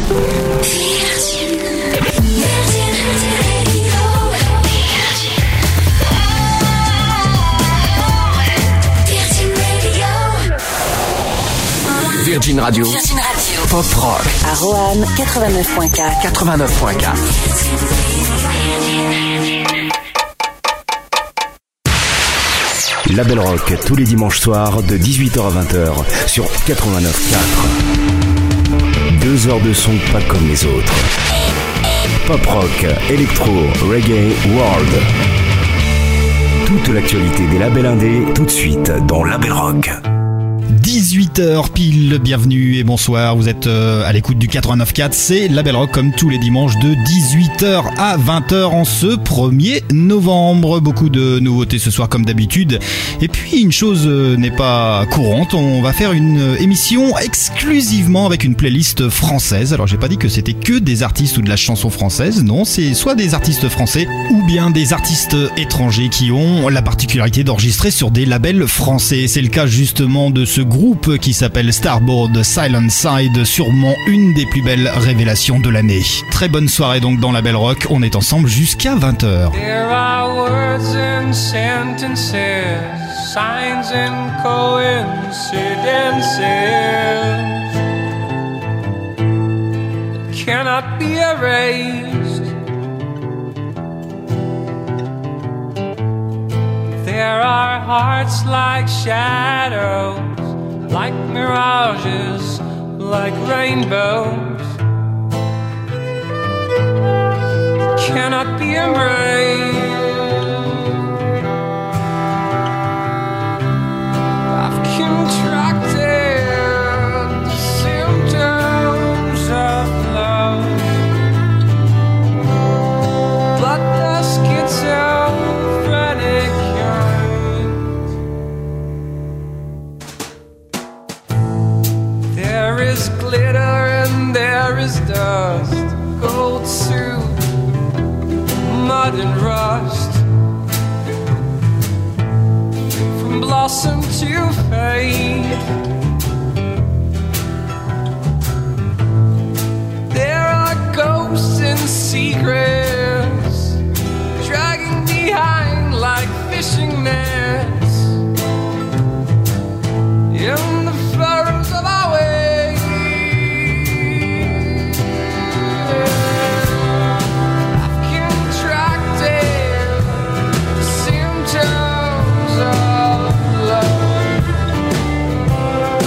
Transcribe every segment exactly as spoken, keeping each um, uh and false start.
Virgin Radio. Virgin Radio. Pop rock. À Roanne, quatre-vingt-neuf virgule quatre. quatre-vingt-neuf virgule quatre. La Belle Rock, tous les dimanches soirs de dix-huit heures à vingt heures sur quatre-vingt-neuf virgule quatre. Deux heures de son pas comme les autres. Pop rock, électro, reggae, world. Toute l'actualité des labels indés, tout de suite dans La Belle Rock. dix-huit heures pile, bienvenue et bonsoir, vous êtes euh, à l'écoute du quatre-vingt-neuf virgule quatre, c'est La Belle Rock comme tous les dimanches de dix-huit heures à vingt heures en ce premier novembre. Beaucoup de nouveautés ce soir comme d'habitude. Et puis une chose euh, n'est pas courante, on va faire une émission exclusivement avec une playlist française. Alors j'ai pas dit que c'était que des artistes ou de la chanson française, non, c'est soit des artistes français ou bien des artistes étrangers qui ont la particularité d'enregistrer sur des labels français. C'est le cas justement de ce groupe qui s'appelle Starboard Silent Side, sûrement une des plus belles révélations de l'année. Très bonne soirée donc dans La Belle Rock, on est ensemble jusqu'à vingt heures. There are words and sentences, signs and coincidences that cannot be erased. There are hearts like shadows, like mirages, like rainbows, cannot be embraced. I've contracted the symptoms of love, but the schizophrenic kind. There is glitter and there is dust, gold suit, mud and rust, from blossom to fade. There are ghosts and secrets dragging behind like fishing nets in the furrows of our way. Symptoms of love.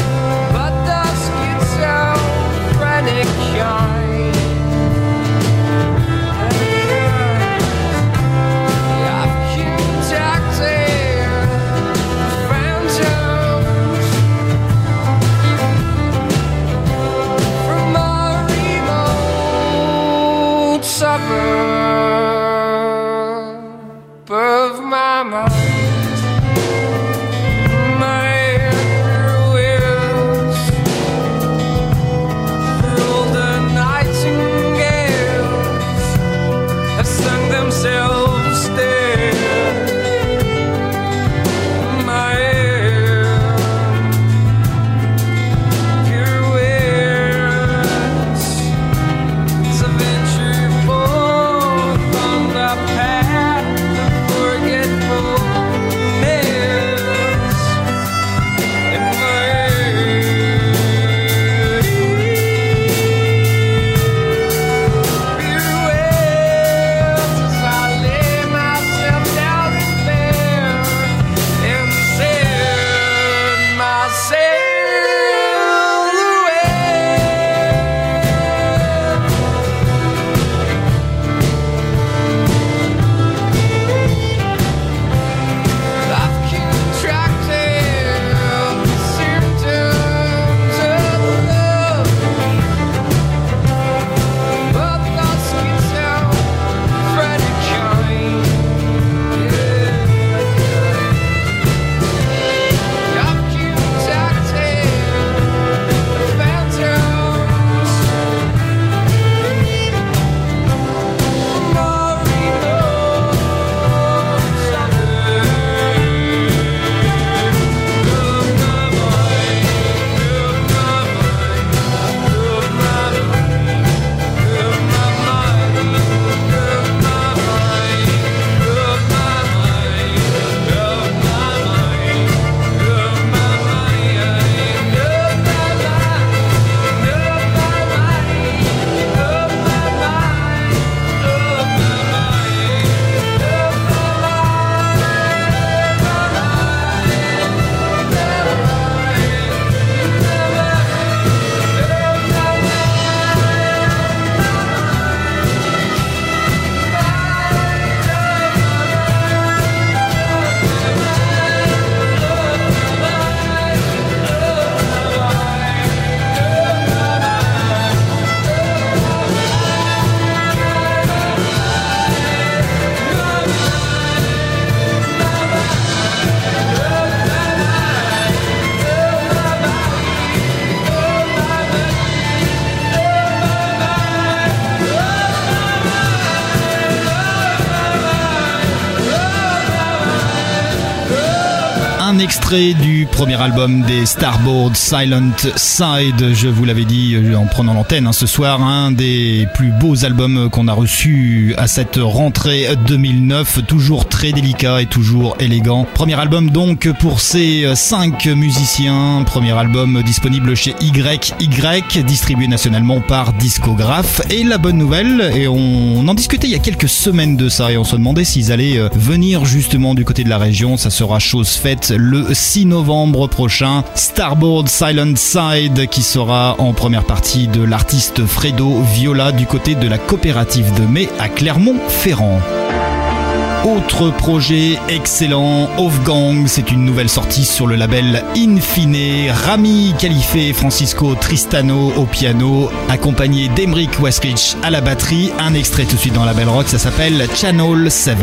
un extrait du premier album des Starboard, Silent Side. Je vous l'avais dit en prenant l'antenne hein, ce soir, un des plus beaux albums qu'on a reçus à cette rentrée deux mille neuf, toujours très délicat et toujours élégant. Premier album donc pour ces cinq musiciens, premier album disponible chez Y Y, distribué nationalement par Discographe. Et la bonne nouvelle, et on en discutait il y a quelques semaines de ça, et on se demandait s'ils allaient venir justement du côté de la région. Ça sera chose faite le six novembre prochain. Starboard Silent Side qui sera en première partie de l'artiste Fredo Viola du côté de la coopérative de Mai à Clermont-Ferrand. Autre projet excellent, Off-Gang, c'est une nouvelle sortie sur le label Infine. Rami Khalife et Francisco Tristano au piano, accompagné d'Emeric Westridge à la batterie. Un extrait tout de suite dans la Belle Rock, ça s'appelle Channel sept.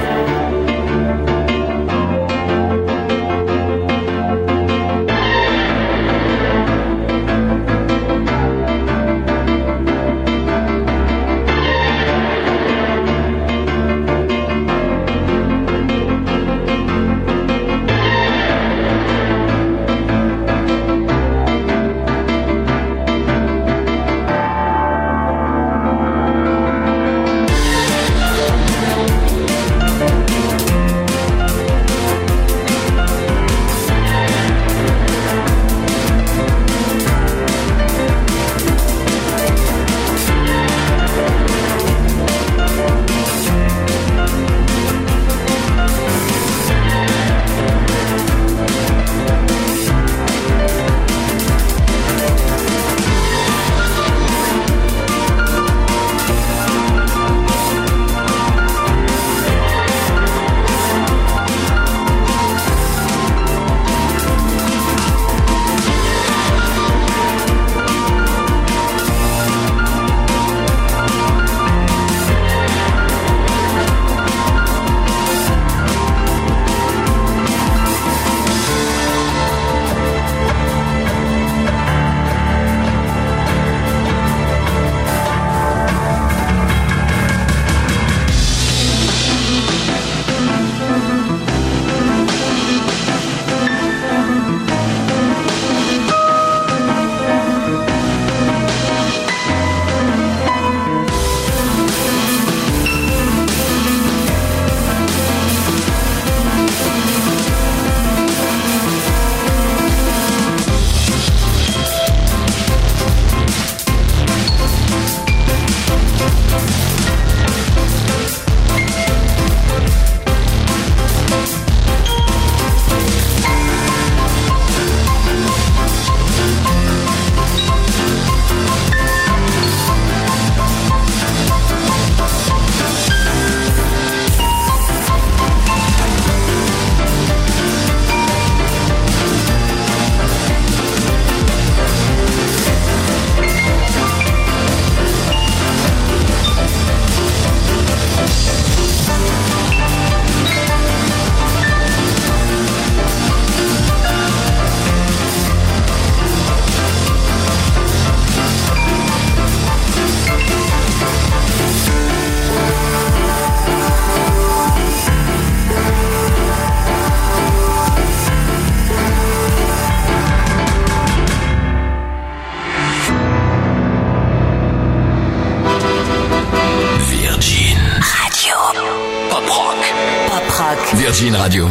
Virgin Radio.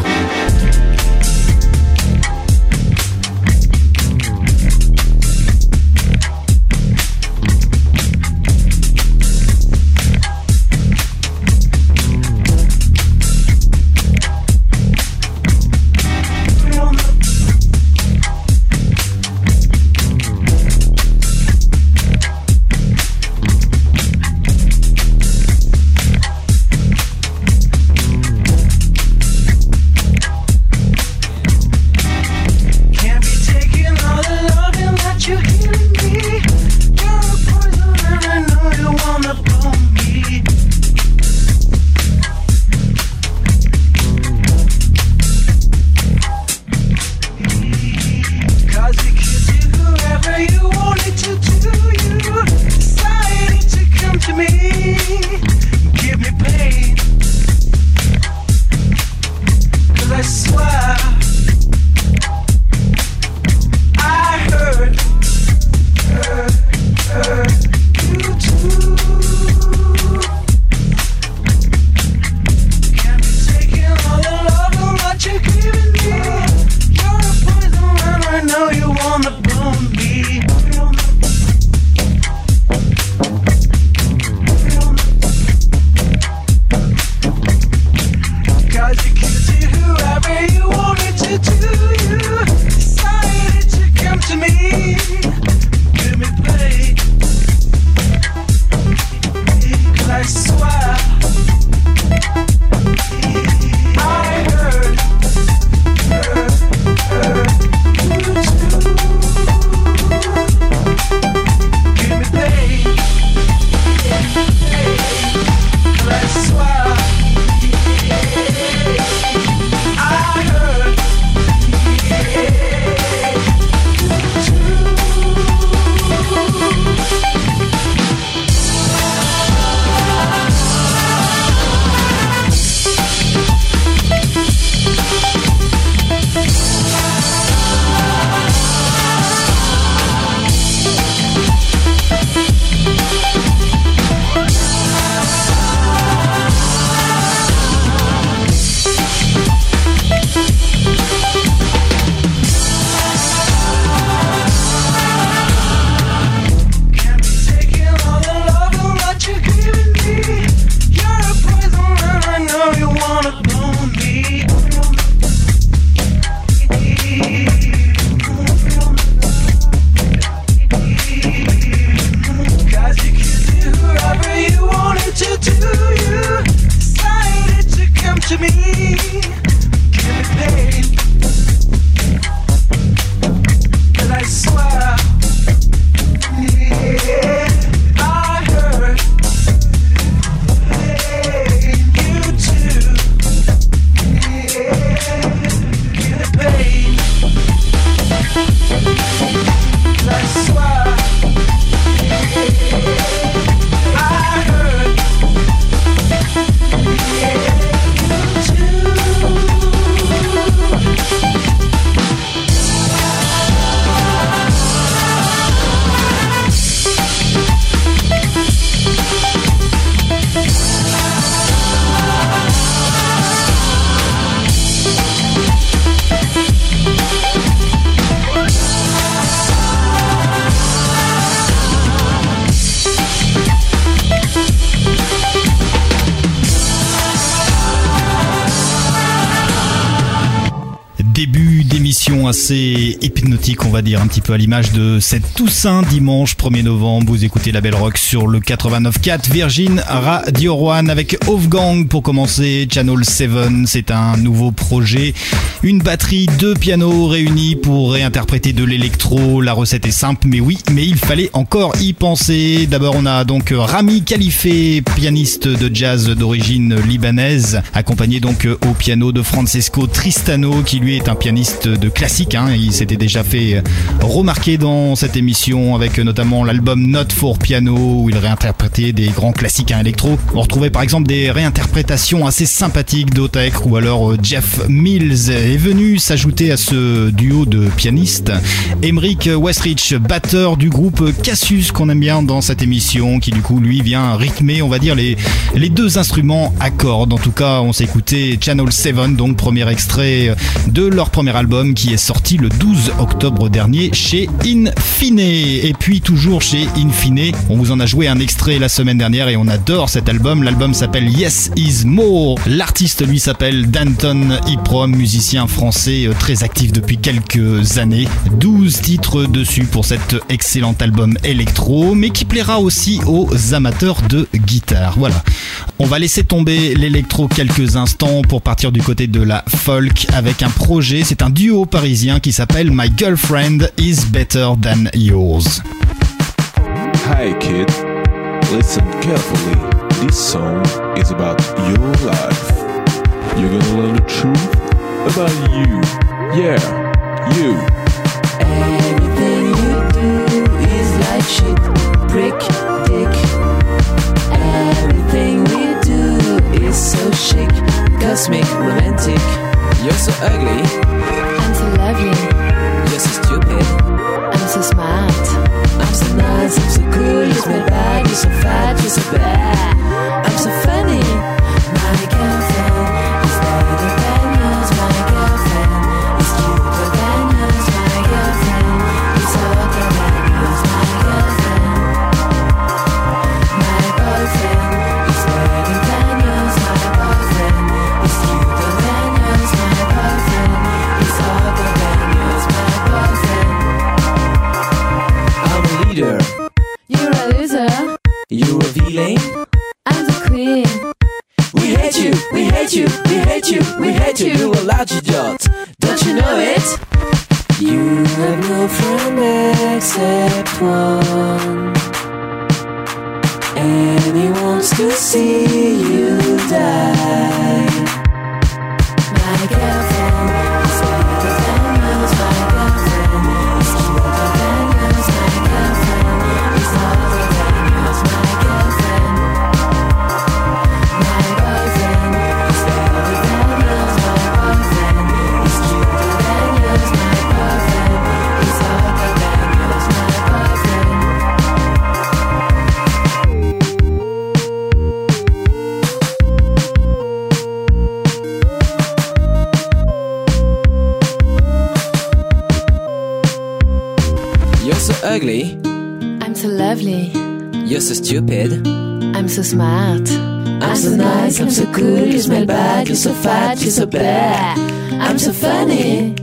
to do you decided to come to me. Give me pain, but I swear, yeah, I heard hey, you too. Yeah, give me pain, but I swear, yeah. I heard, yeah, Début d'émission assez hypnotique, on va dire, un petit peu à l'image de cette Toussaint dimanche premier novembre. Vous écoutez la Belle Rock sur le quatre-vingt-neuf quatre Virgin Radio One avec Wolfgang pour commencer. Channel sept, c'est un nouveau projet. Une batterie, deux pianos réunis pour réinterpréter de l'électro. La recette est simple, mais oui, mais il fallait encore y penser. D'abord, on a donc Rami Khalife, pianiste de jazz d'origine libanaise, accompagné donc au piano de Francesco Tristano, qui lui est un pianiste de classique, hein. Il s'était déjà fait remarquer dans cette émission avec notamment l'album Note for Piano où il réinterprétait des grands classiques hein, électro. On retrouvait par exemple des réinterprétations assez sympathiques d'Otek ou alors Jeff Mills. Est venu s'ajouter à ce duo de pianistes Emeric Westrich, batteur du groupe Cassius qu'on aime bien dans cette émission, qui du coup lui vient rythmer on va dire les, les deux instruments à cordes. En tout cas on s'est écouté Channel sept, donc premier extrait de leur premier album qui est sorti le douze octobre dernier chez Infine. Et puis toujours chez Infine, on vous en a joué un extrait la semaine dernière et on adore cet album. L'album s'appelle Yes Is More. L'artiste lui s'appelle Danton Iprom, musicien français très actif depuis quelques années. douze titres dessus pour cet excellent album électro, mais qui plaira aussi aux amateurs de guitare. Voilà. On va laisser tomber l'électro quelques instants pour partir du côté de la folk avec un projet, c'est un duo parisien qui s'appelle My Girlfriend Is Better Than Yours. Hi kid, listen carefully. This song is about your life. You're gonna learn the truth about you. Yeah, you. Everything you do is like shit, brick, dick. Everything we do is so chic, cosmic, romantic. You're so ugly, I'm so lovely, you're so stupid, I'm so smart, I'm so nice, I'm so cool, you smell bad, you're so fat, you're so bad, I'm so funny. My girlfriend is better than yours, my girlfriend is cuter than yours, my girlfriend is hotter than yours, my girlfriend. My boyfriend is better than yours, my boyfriend is cuter than yours, my boyfriend is hotter than yours, my boyfriend. I'm a leader, You're a loser, you're a villain. I'm the queen. We hate you, we hate you, we hate you, we hate you, you're a large idiot. Don't you know it? You have no friend except one, and he wants to see you die. My girlfriend is better than yours, my girlfriend is cuter than yours, my girlfriend is hotter than yours, my girlfriend. My boyfriend is better than yours, my boyfriend is cuter than yours, my boyfriend is hotter than yours, my boyfriend. You're so ugly, I'm so lovely, you're so stupid, I'm so smart, I'm so nice, I'm so cool, you smell bad, you're so fat, you're so bad, I'm so funny.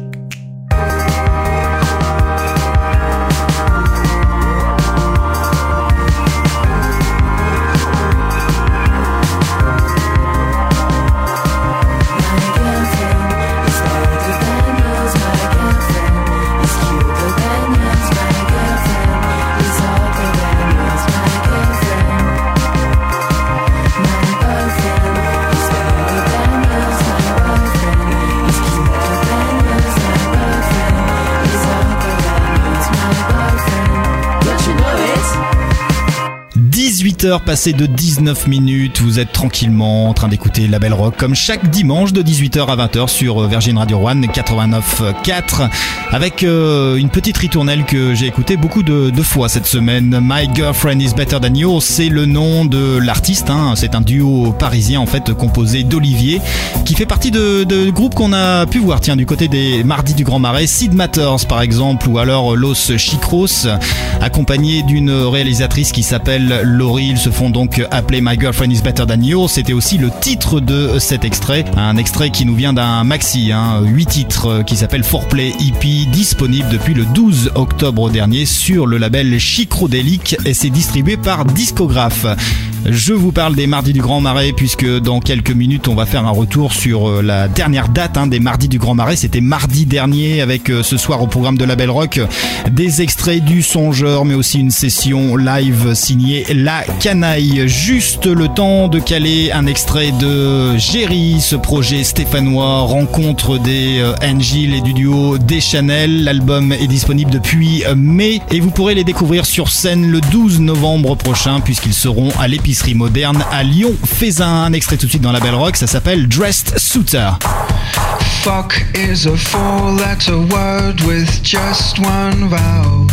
dix-huit heures passées de dix-neuf minutes, vous êtes tranquillement en train d'écouter La Belle Rock comme chaque dimanche de dix-huit heures à vingt heures sur Virgin Radio One quatre-vingt-neuf virgule quatre avec euh, une petite ritournelle que j'ai écoutée beaucoup de, de fois cette semaine. My Girlfriend is Better Than Yours, c'est le nom de l'artiste, hein. C'est un duo parisien en fait composé d'Olivier qui fait partie de, de groupes qu'on a pu voir tiens du côté des Mardis du Grand Marais, Sid Matters par exemple, ou alors Los Chicros, accompagné d'une réalisatrice qui s'appelle Laurie. Ils se font donc appeler My Girlfriend is Better Than Yours. C'était aussi le titre de cet extrait, un extrait qui nous vient d'un maxi, hein, huit titres qui s'appelle Foreplay E P, disponible depuis le douze octobre dernier sur le label Chicrodélique et c'est distribué par Discographe. Je vous parle des Mardis du Grand Marais puisque dans quelques minutes on va faire un retour sur la dernière date hein, des Mardis du Grand Marais. C'était mardi dernier avec euh, ce soir au programme de La Belle Rock des extraits du Songeur mais aussi une session live signée La Canaille. Juste le temps de caler un extrait de Géry, ce projet stéphanois, rencontre des euh, Angel et du duo Deschanel. L'album est disponible depuis euh, mai et vous pourrez les découvrir sur scène le douze novembre prochain puisqu'ils seront à l'épicerie moderne à Lyon. Fais un extrait tout de suite dans La Belle Rock, ça s'appelle Dressed Suitor. Fuck is a four-letter word with just one vowel,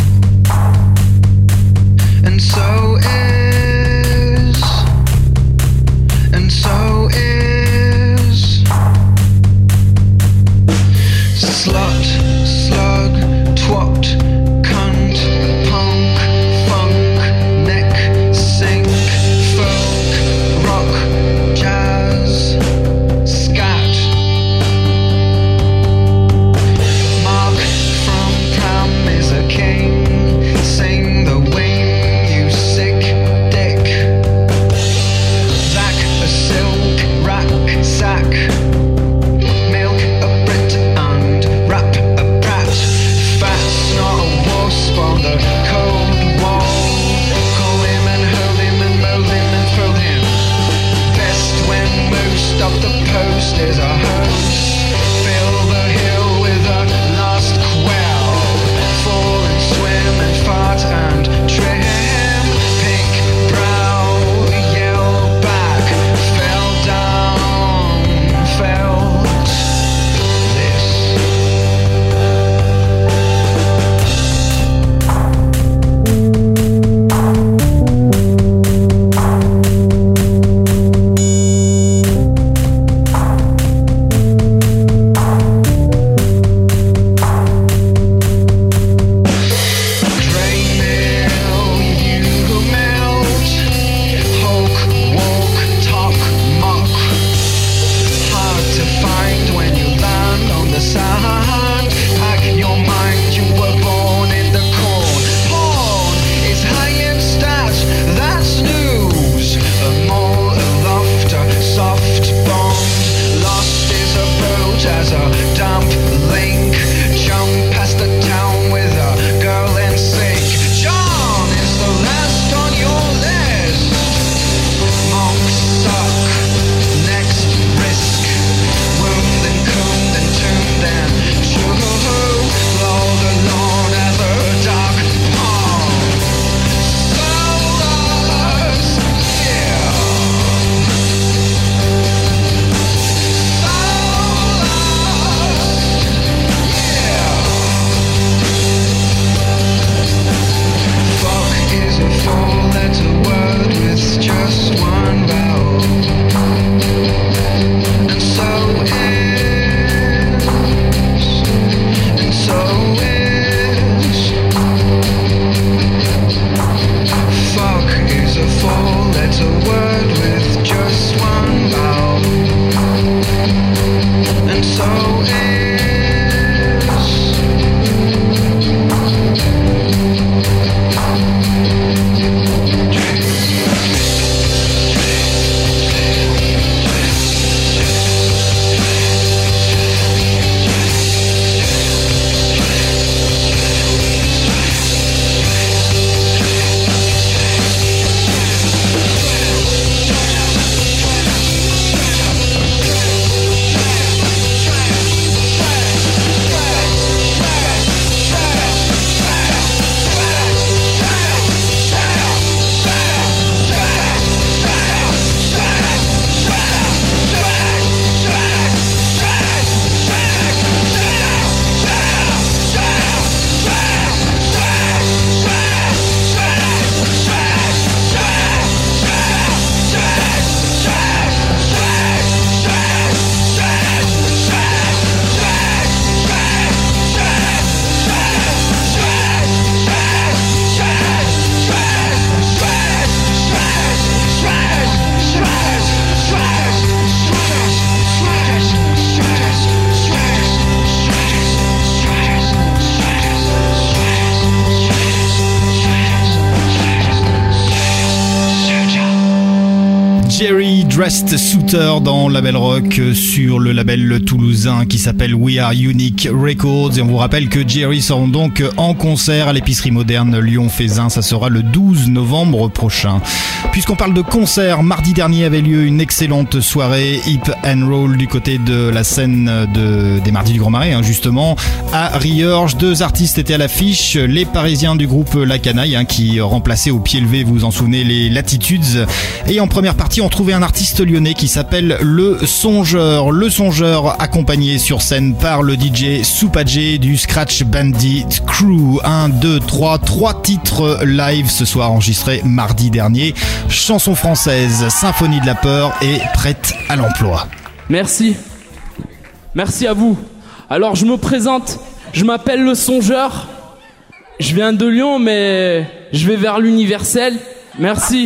and so is, and so is slut, slug, twat, cunt, punk, funk, neck, sink, folk, rock, jazz, scat. Mark from Pram is a king. Sing the wing, you sick dick. Jerry Dressed Suiter dans Label Rock sur le label toulousain qui s'appelle We Are Unique Records. Et on vous rappelle que Jerry sera donc en concert à l'épicerie moderne Lyon-Fézin. Ça sera le douze novembre prochain. Puisqu'on parle de concert, mardi dernier avait lieu une excellente soirée hip and roll du côté de la scène de, des Mardis du Grand Marais, hein, justement, à Riorges. Deux artistes étaient à l'affiche, les Parisiens du groupe La Canaille, hein, qui remplaçaient au pied levé, vous vous en souvenez, les Latitudes. Et en première partie, on trouvait un artiste lyonnais qui s'appelle Le Songeur. Le Songeur accompagné sur scène par le D J Soupadjé du Scratch Bandit Crew. un, deux, trois, trois titres live ce soir enregistrés mardi dernier. Chanson française, Symphonie de la peur et Prête à l'emploi. Merci. Merci à vous. Alors je me présente, je m'appelle Le Songeur. Je viens de Lyon mais je vais vers l'universel. Merci.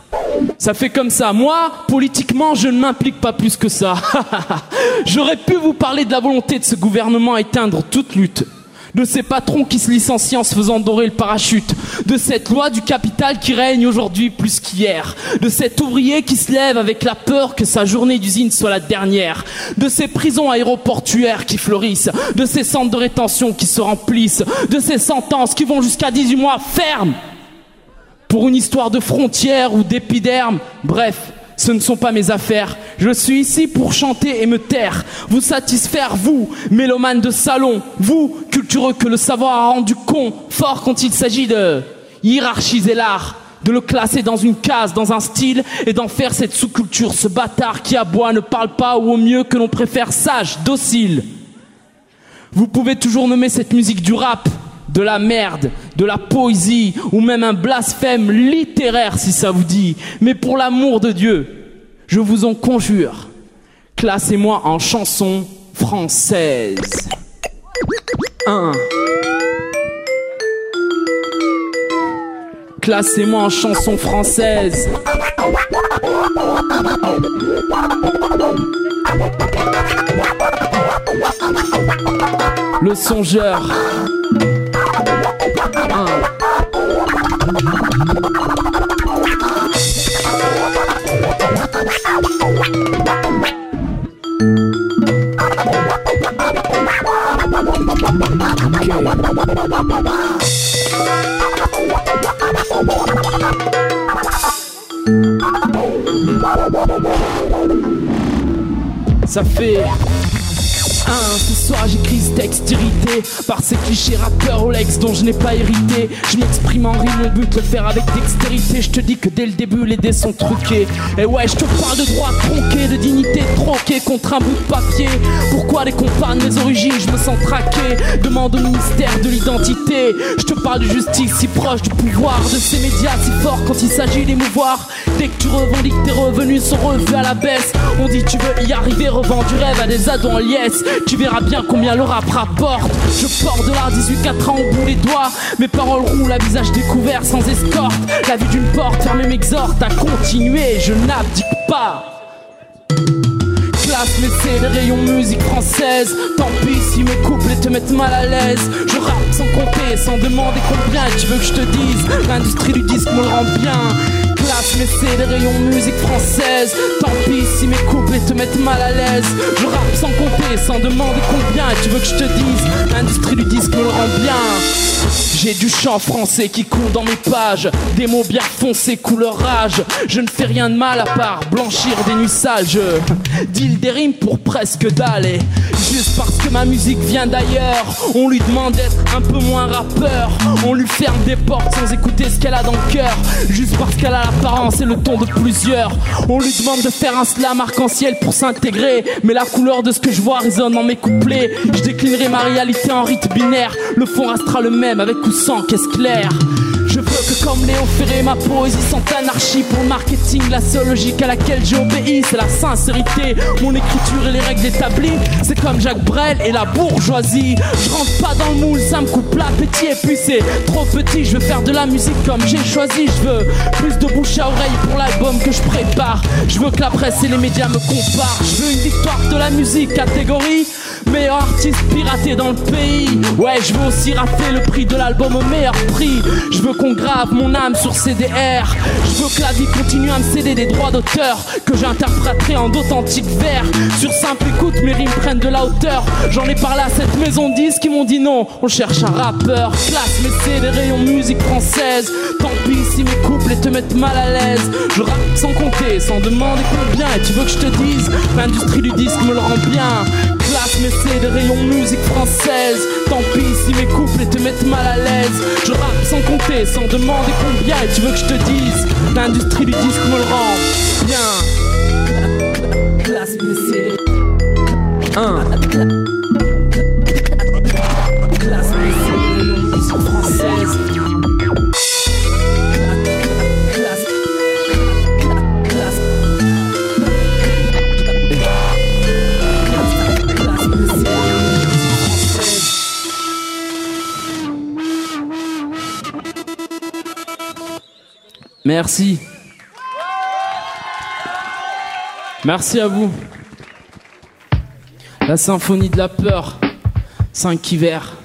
Ça fait comme ça. Moi, politiquement, je ne m'implique pas plus que ça. J'aurais pu vous parler de la volonté de ce gouvernement à éteindre toute lutte. De ces patrons qui se licencient en se faisant dorer le parachute. De cette loi du capital qui règne aujourd'hui plus qu'hier. De cet ouvrier qui se lève avec la peur que sa journée d'usine soit la dernière. De ces prisons aéroportuaires qui fleurissent. De ces centres de rétention qui se remplissent. De ces sentences qui vont jusqu'à dix-huit mois ferme. Pour une histoire de frontières ou d'épiderme, bref, ce ne sont pas mes affaires. Je suis ici pour chanter et me taire, vous satisfaire, vous, mélomanes de salon, vous, cultureux que le savoir a rendu con, fort quand il s'agit de hiérarchiser l'art, de le classer dans une case, dans un style, et d'en faire cette sous-culture, ce bâtard qui aboie, ne parle pas ou au mieux que l'on préfère sage, docile. Vous pouvez toujours nommer cette musique du rap, de la merde, de la poésie ou même un blasphème littéraire si ça vous dit. Mais pour l'amour de Dieu, je vous en conjure, classez-moi en chanson française. un. Classez-moi en chanson française. Le Songeur. un. Ça fait un, ce soir j'écris ce texte irrité par ces clichés rappeurs Rolex dont je n'ai pas hérité. Je m'exprime en rime, mon but le faire avec dextérité. Je te dis que dès le début les dés sont truqués. Et ouais, je te parle de droit tronqué, de dignité troquée contre un bout de papier. Pourquoi les compares de mes origines, je me sens traqué. Demande au ministère de l'identité. Je te parle de justice si proche du pouvoir, de ces médias si forts quand il s'agit d'émouvoir. Dès que tu revendiques tes revenus sont revus à la baisse. On dit tu veux y arriver, revends du rêve à des ados en liesse. Tu verras bien combien le rap rapporte. Je porte de l'art dix-huit quatre ans au bout les doigts. Mes paroles roulent à visage découvert sans escorte. La vue d'une porte fermée m'exhorte à continuer, je n'abdique pas. Classe mais c'est les rayons musique française. Tant pis si mes couplets te mettent mal à l'aise. Je rappe sans compter, sans demander combien tu veux que je te dise. L'industrie du disque me le rend bien. Classe mais c'est les rayons musique française. Tant pis si mes couplets te mettent mal à l'aise. Je rappe sans compter, sans demander combien tu veux que je te dise. L'industrie du disque me le rend bien. J'ai du chant français qui coule dans mes pages. Des mots bien foncés, couleur rage. Je ne fais rien de mal à part blanchir des nuits sales. Je deal des rimes pour presque dalle. Et juste parce que ma musique vient d'ailleurs, on lui demande d'être un peu moins rappeur. On lui ferme des portes sans écouter ce qu'elle a dans le cœur. Juste parce qu'elle a l'apparence et le ton de plusieurs. On lui demande de faire un slam arc-en-ciel pour s'intégrer. Mais la couleur de ce que je vois résonne dans mes couplets. Je déclinerai ma réalité en rythme binaire. Le fond restera le même avec ou sans caisse claire. Je veux que comme Léo Ferré, ma poésie sente anarchie. Pour le marketing, la seule logique à laquelle j'obéis, c'est la sincérité. Mon écriture et les règles établies, c'est comme Jacques Brel et la bourgeoisie. Je rentre pas dans le moule, ça me coupe l'appétit. Et puis c'est trop petit, je veux faire de la musique comme j'ai choisi. Je veux plus de bouche à oreille pour l'album que je prépare. Je veux que la presse et les médias me comparent. Je veux une victoire de la musique, catégorie meilleur artiste piraté dans le pays. Ouais, je veux aussi rafler le prix de l'album au meilleur prix. Je veux qu'on grave mon âme sur C D R. Je veux que la vie continue à me céder des droits d'auteur que j'interpréterai en d'authentiques vers. Sur simple écoute, mes rimes prennent de la hauteur. J'en ai parlé à cette maison de disques qui m'ont dit non, on cherche un rappeur. Classe, mais c'est des rayons musique française. Tant pis si mes couplets te mettent mal à l'aise. Je rappe sans compter, sans demander combien. Et tu veux que je te dise, l'industrie du disque me le rend bien. Classe, mais c'est des rayons musique française. Tant pis si mes couplets te mettent mal à l'aise. Je rappe sans compter, sans demander combien. Et tu veux que je te dise, l'industrie du disque me le rend bien. Classe, mais c'est un. Classe, mais c'est des rayons musique française. Merci. Merci à vous. La symphonie de la peur, cinq hivers.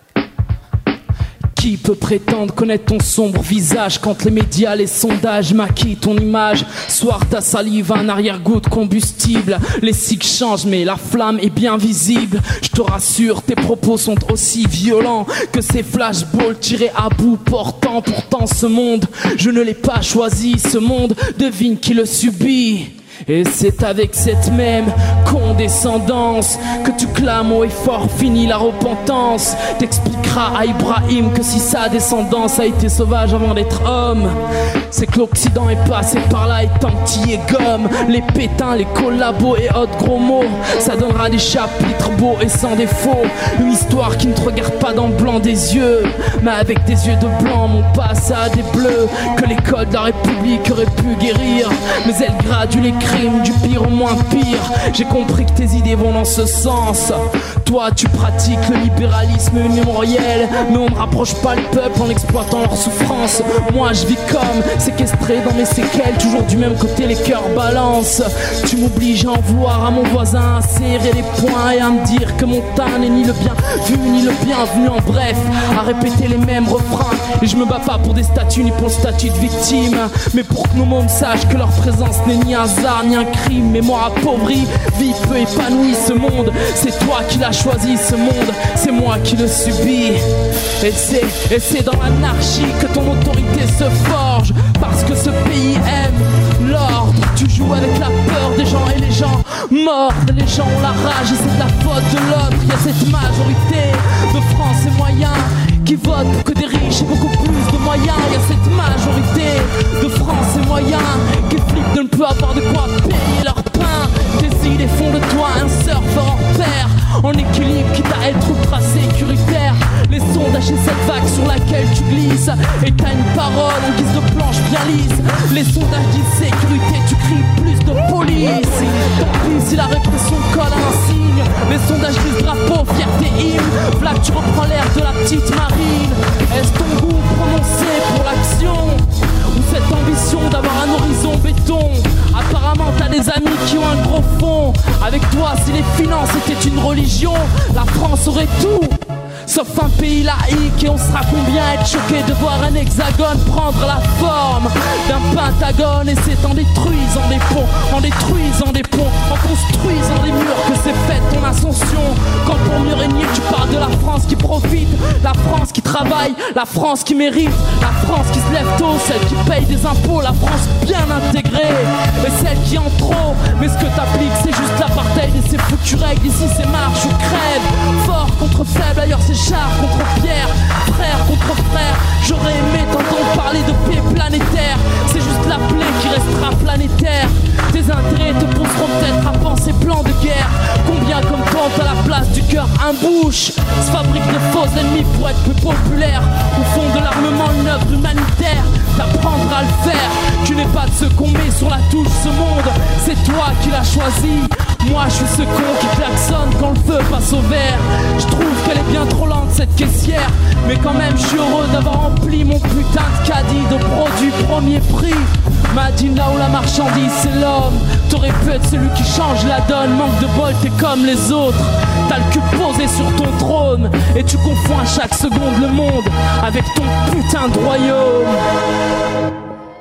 Qui peut prétendre connaître ton sombre visage quand les médias, les sondages maquillent ton image? Soir ta salive, un arrière-goût de combustible. Les cycles changent mais la flamme est bien visible. Je te rassure, tes propos sont aussi violents que ces flashballs tirés à bout portant. Pourtant ce monde, je ne l'ai pas choisi. Ce monde, devine qui le subit. Et c'est avec cette même condescendance que tu clames haut et fort, fini la repentance. T'expliqueras à Ibrahim que si sa descendance a été sauvage avant d'être homme, c'est que l'Occident est passé par là et tantillé gomme. Les pétins, les collabos et autres gros mots, ça donnera des chapitres beaux et sans défaut. Une histoire qui ne te regarde pas dans le blanc des yeux, mais avec des yeux de blanc, mon passé a des bleus que l'école de la République aurait pu guérir. Mais elle gradue les crimes du pire au moins pire. J'ai compris que tes idées vont dans ce sens. Toi tu pratiques le libéralisme mémoriel, mais on ne rapproche pas le peuple en exploitant leur souffrance. Moi je vis comme séquestré dans mes séquelles, toujours du même côté les cœurs balancent. Tu m'obliges à en vouloir à mon voisin, à serrer les poings et à me dire que mon teint n'est ni le bien vu ni le bienvenu. En bref, à répéter les mêmes refrains. Et je me bats pas pour des statuts ni pour le statut de victime, mais pour que nos mômes sachent que leur présence n'est ni un hasard ni un crime. Mémoire appauvrie, vie peu épanouie. Ce monde, c'est toi qui l'as choisi. Ce monde, c'est moi qui le subis. Et c'est, et c'est dans l'anarchie que ton autorité se forge, parce que ce pays aime l'ordre. Tu joues avec la peur des gens et les gens mordent. Les gens ont la rage et c'est de la faute de l'autre. Il y a cette majorité de Français moyens qui votent pour que des riches aient beaucoup plus de moyens. Il y a cette majorité de Français moyens qui flippent de ne plus avoir de quoi payer leur pain. Tes idées font de toi un surfeur en paire, en équilibre quitte à être ultra sécuritaire. Les sondages et cette vague sur laquelle tu glisses, et t'as une parole en guise de planche bien lisse. Les sondages disent sécurité, tu cries plus de police. Tant pis si la répression colle à un signe. Les sondages disent drapeau, fierté, hymne. Là tu reprends l'air de la petite marine. Est-ce ton goût prononcé pour l'action, ou cette ambition d'avoir un horizon béton? Apparemment t'as des amis qui ont un gros fond. Avec toi, si les finances étaient une religion, la France aurait tout sauf un pays laïque. Et on sera combien à être choqués de voir un hexagone prendre la forme d'un pentagone? Et c'est en détruisant des ponts, en détruisant des ponts, en construisant des murs que c'est fait ton ascension. Quand pour mieux régner tu parles de la France qui profite, la France qui travaille, la France qui mérite, la France qui se lève tôt, celle qui paye des impôts, la France bien intégrée, et celle qui en trop. Mais ce que t'appliques c'est juste l'apartheid et ses foutues règles. Ici c'est marche ou crève, fort contre faible, ailleurs c'est char contre pierre, frère contre frère. J'aurais aimé t'entendre parler de paix planétaire. C'est juste la plaie qui restera planétaire. Tes intérêts te pousseront peut-être à penser plan de guerre. Combien comme pompe à la place du cœur un bouche se fabrique de faux ennemis pour être plus populaire. Au fond de l'armement une œuvre humanitaire, t'apprendras à le faire. Tu n'es pas de ceux qu'on met sur la touche. Ce monde, c'est toi qui l'as choisi. Moi je suis ce con qui klaxonne quand le feu passe au vert. Je trouve qu'elle est bien trop lente cette caissière, mais quand même je suis heureux d'avoir rempli mon putain de caddie de produits premier prix. Madine là où la marchandise c'est l'homme. T'aurais pu être celui qui change la donne. Manque de bol, t'es comme les autres. T'as le cul posé sur ton trône, et tu confonds à chaque seconde le monde avec ton putain de royaume.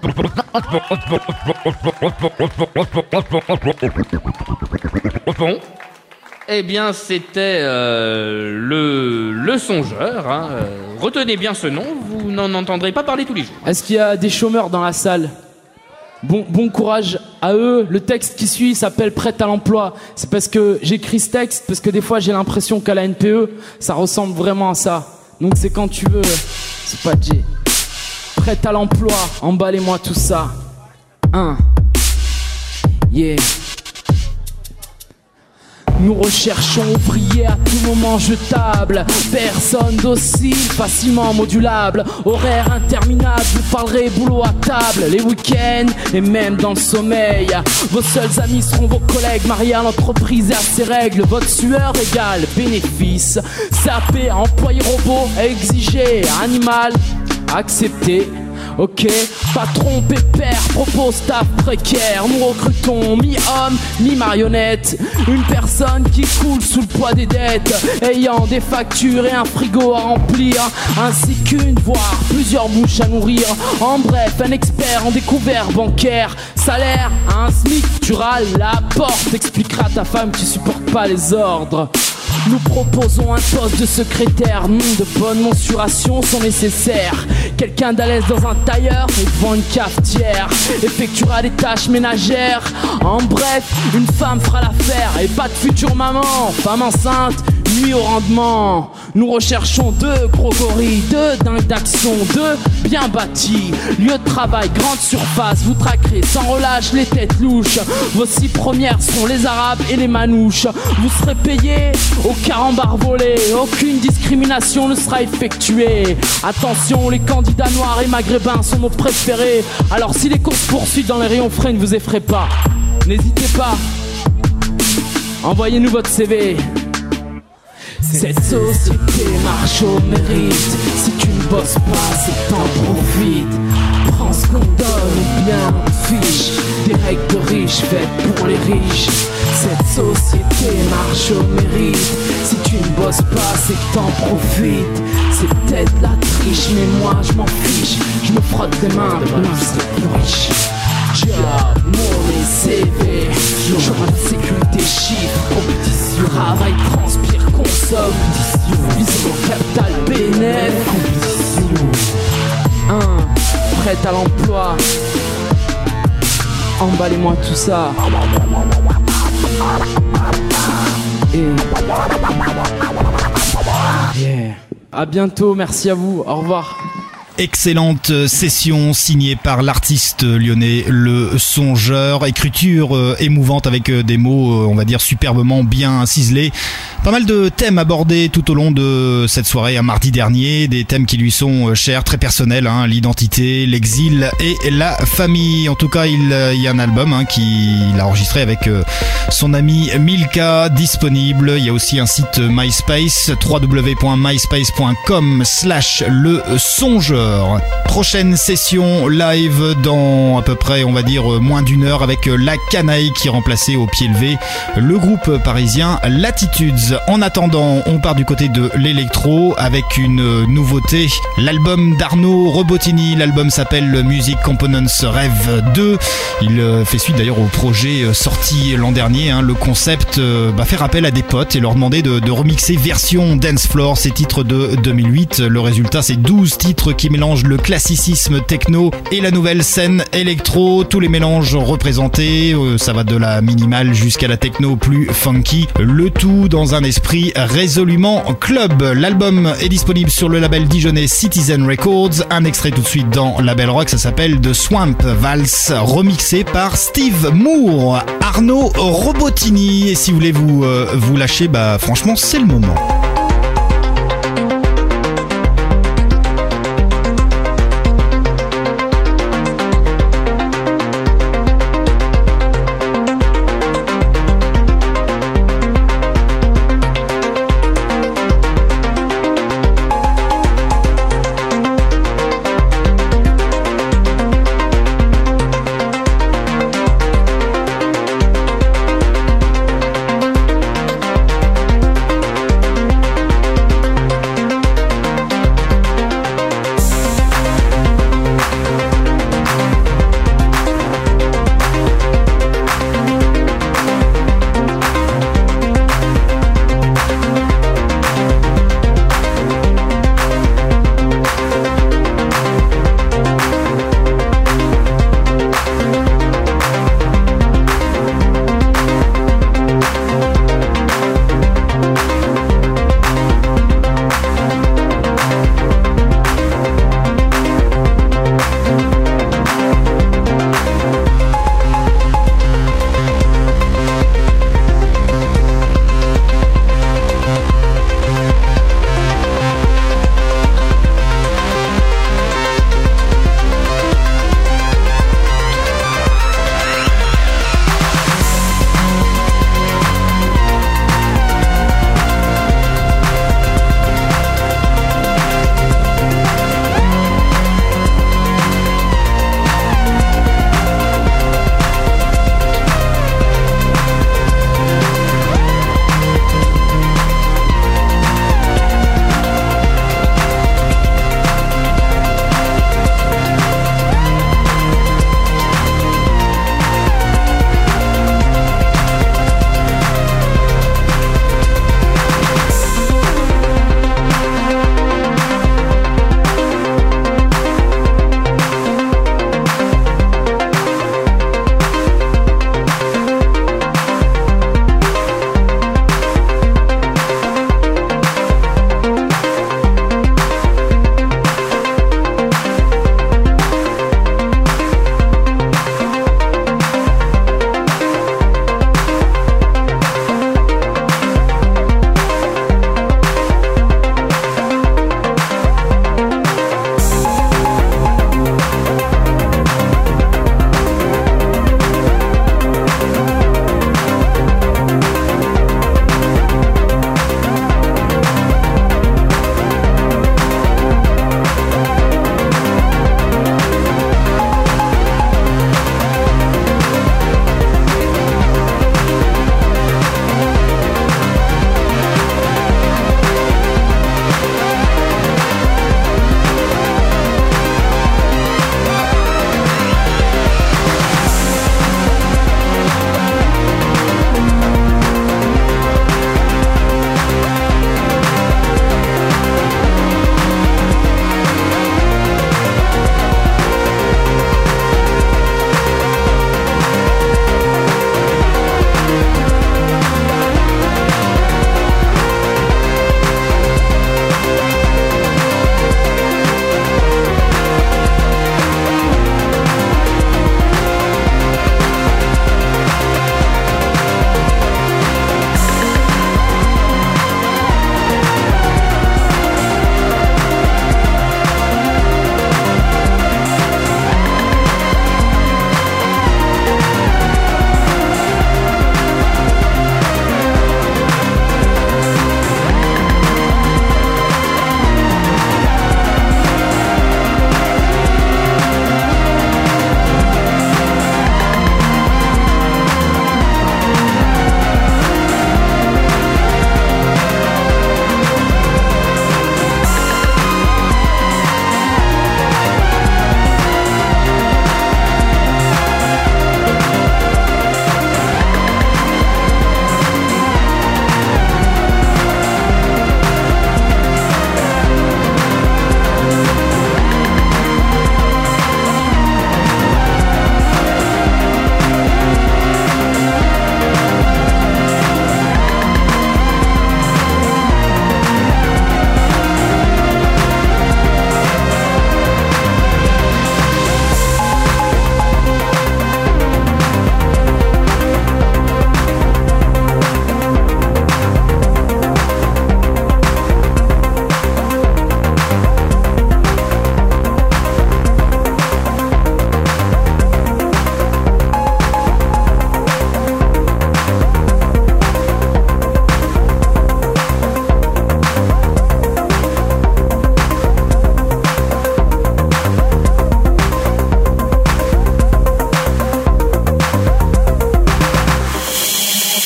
Bon. Eh bien, c'était euh, le, le songeur. Hein. Euh, retenez bien ce nom, vous n'en entendrez pas parler tous les jours. Est-ce qu'il y a des chômeurs dans la salle ? Bon, bon courage à eux. Le texte qui suit s'appelle Prête à l'emploi. C'est parce que j'écris ce texte, parce que des fois j'ai l'impression qu'à la N P E, ça ressemble vraiment à ça. Donc c'est quand tu veux, c'est pas J. Prête à l'emploi, emballez-moi tout ça. Un. Yeah. Nous recherchons ouvriers à tout moment jetables, personne docile, facilement modulable, horaire interminable, vous parlerez boulot à table, les week-ends et même dans le sommeil. Vos seuls amis seront vos collègues, mariés à l'entreprise et à ses règles. Votre sueur égale bénéfice, sapé, employé robot, exigé, animal, accepté. Ok, patron pépère, propos staff précaire. Nous recrutons mi-homme, mi-marionnette. Une personne qui coule sous le poids des dettes, ayant des factures et un frigo à remplir, ainsi qu'une, voire plusieurs bouches à nourrir. En bref, un expert en découvert bancaire. Salaire à un SMIC, tu râles la porte. Expliquera à ta femme que tu supportes pas les ordres. Nous proposons un poste de secrétaire. Mmh, de bonnes mensurations sont nécessaires. Quelqu'un d'à l'aise dans un tailleur et devant une cafetière effectuera des tâches ménagères. En bref, une femme fera l'affaire. Et pas de future maman, femme enceinte, nuit au rendement. Nous recherchons deux gros gorilles, deux dingues d'action, deux bien bâtis. Lieu de travail, grande surface, vous traquerez sans relâche les têtes louches. Vos six premières seront les arabes et les manouches. Vous serez payés au carambar volé, aucune discrimination ne sera effectuée. Attention, les candidats noirs et maghrébins sont nos préférés. Alors si les courses poursuites dans les rayons frais ne vous effraient pas, n'hésitez pas, envoyez-nous votre C V. Cette société marche au mérite. Si tu ne bosses pas, c'est que t'en profites. Prends ce qu'on donne ou bien on fiche. Des règles de riches faites pour les riches. Cette société marche au mérite. Si tu ne bosses pas, c'est que t'en profites. C'est peut-être la triche, mais moi je m'en fiche. Je me frotte les mains, demain je serai plus riche. Job, monnaie, C V, j'aurai la sécurité, chiffres, compétition, travail, transpire, consomme, vision, capital, bénéf, compétition. Un, prête à l'emploi, emballez-moi tout ça. Et yeah. À bientôt, merci à vous, au revoir. Excellente session signée par l'artiste lyonnais Le Songeur. Écriture euh, émouvante avec euh, des mots, euh, on va dire, superbement bien ciselés. Pas mal de thèmes abordés tout au long de cette soirée, un mardi dernier. Des thèmes qui lui sont euh, chers, très personnels, hein, l'identité, l'exil et la famille. En tout cas, il euh, y a un album hein, qu'il a enregistré avec euh, son ami Milka, disponible. Il y a aussi un site MySpace, w w w point myspace point com slash Le Songeur. Prochaine session live dans à peu près, on va dire, moins d'une heure avec La Canaille qui remplaçait au pied levé le groupe parisien Latitudes. En attendant, on part du côté de l'électro avec une nouveauté, l'album d'Arnaud Robotini. L'album s'appelle Music Components Rêve deux. Il fait suite d'ailleurs au projet sorti l'an dernier. Hein. Le concept bah, faire appel à des potes et leur demander de, de remixer version dance floor ces titres de deux mille huit. Le résultat, c'est douze titres qui mélange le classicisme techno et la nouvelle scène électro, tous les mélanges représentés, euh, ça va de la minimale jusqu'à la techno plus funky, le tout dans un esprit résolument club. L'album est disponible sur le label dijonnais Citizen Records, un extrait tout de suite dans Label Rock, ça s'appelle The Swamp Vals, remixé par Steve Moore. Arnaud Robotini, et si vous voulez vous, euh, vous lâcher, bah franchement c'est le moment. We'll be right back.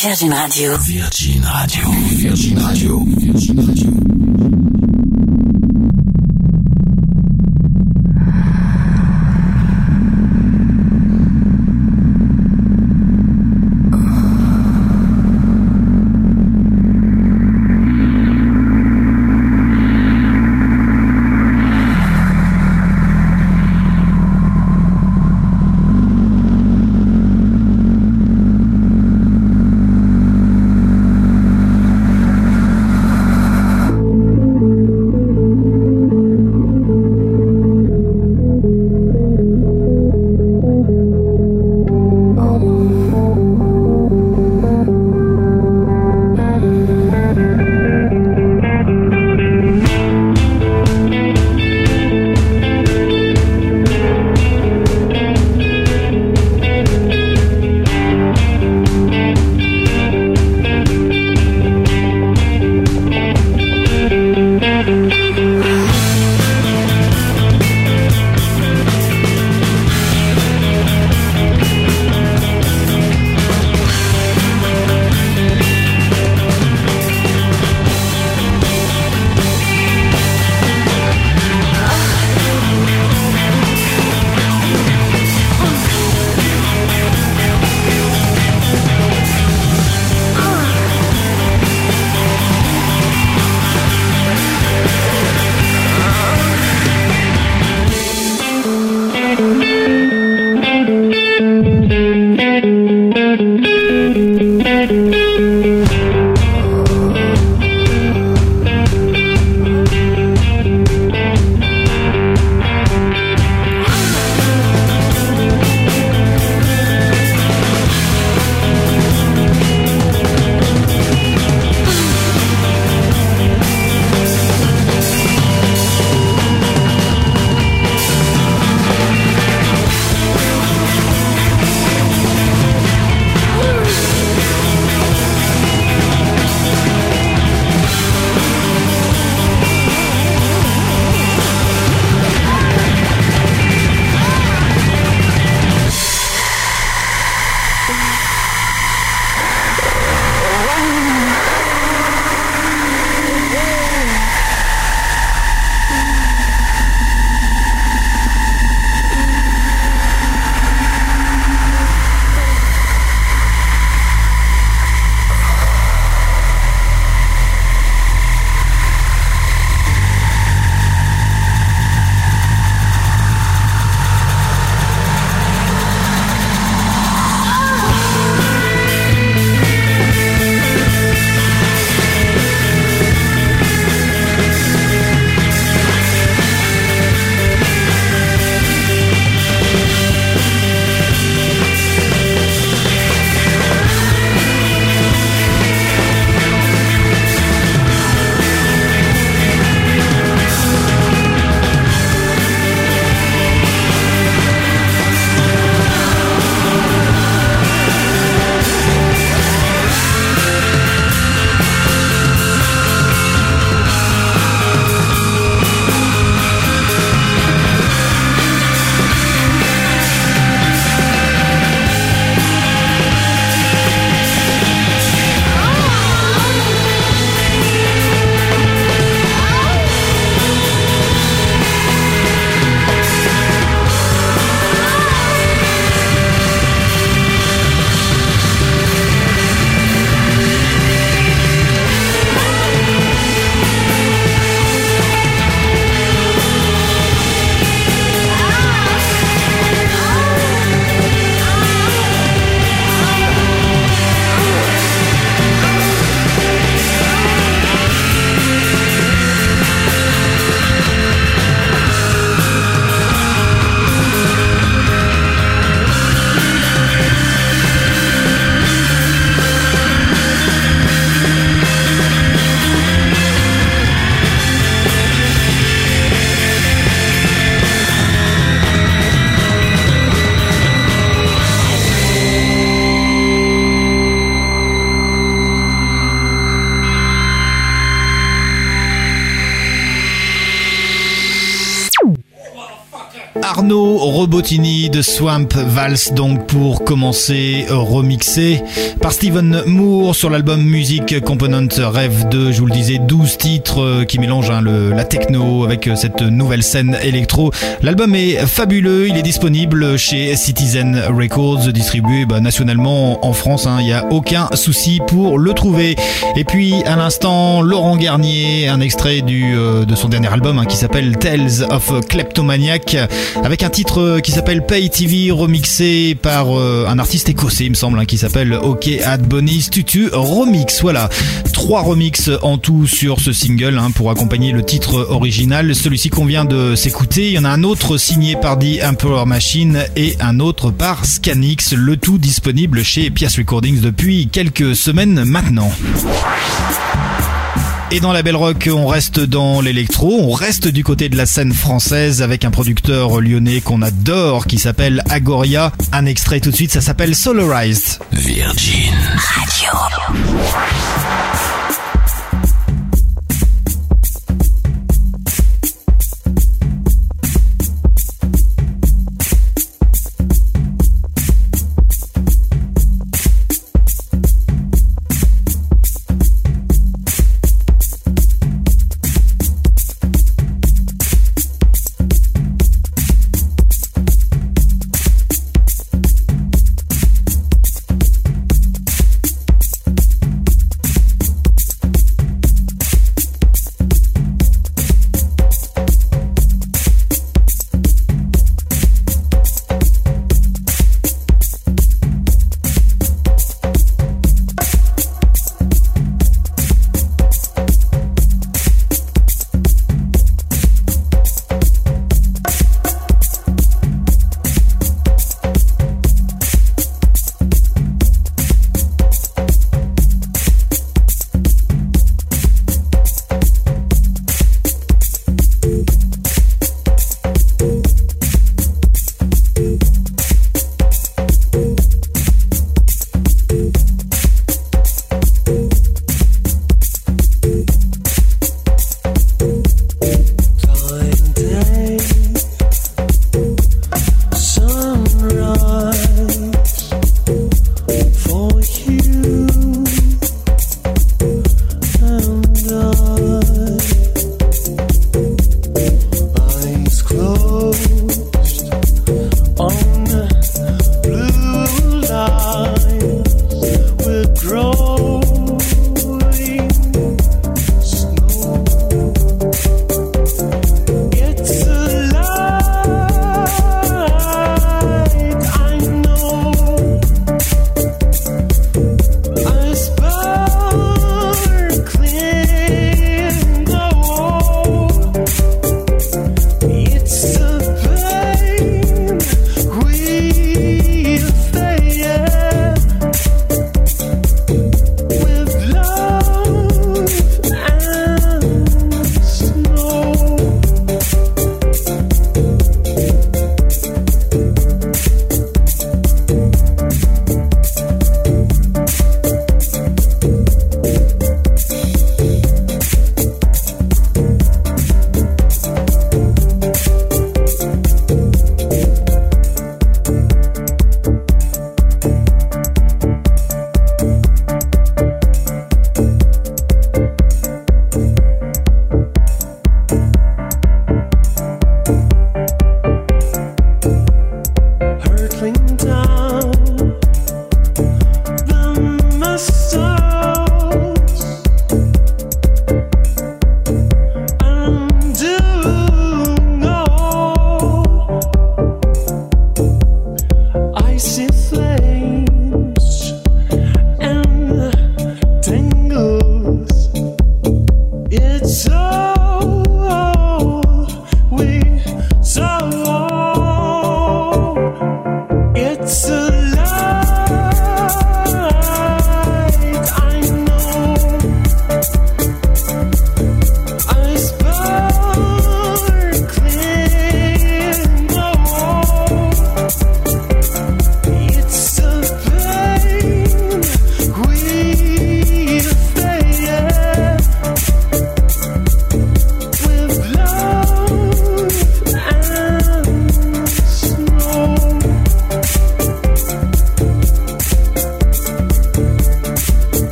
Virgin Radio. Virgin Radio. Virgin Radio. Virgin Radio. Arnaud Robotini de Swamp Vals, donc pour commencer, remixé par Stephen Moore sur l'album Music Component Rêve deux. Je vous le disais, douze titres qui mélangent hein, le, la techno avec cette nouvelle scène électro. L'album est fabuleux, il est disponible chez Citizen Records, distribué bah, nationalement en France. Il hein, n'y a aucun souci pour le trouver. Et puis à l'instant, Laurent Garnier, un extrait du, euh, de son dernier album hein, qui s'appelle Tales of Kleptomaniac, avec un titre qui s'appelle Pay T V, remixé par euh, un artiste écossais, il me semble, hein, qui s'appelle OK Ad Bonis Tutu Remix. Voilà, trois remixes en tout sur ce single hein, pour accompagner le titre original. Celui-ci qu'on vient de s'écouter, il y en a un autre signé par The Emperor Machine et un autre par Scanix, le tout disponible chez Pias Recordings depuis quelques semaines maintenant. Et dans la Belle Rock, on reste dans l'électro, on reste du côté de la scène française avec un producteur lyonnais qu'on adore qui s'appelle Agoria. Un extrait tout de suite, ça s'appelle Solarized. Virgin Radio.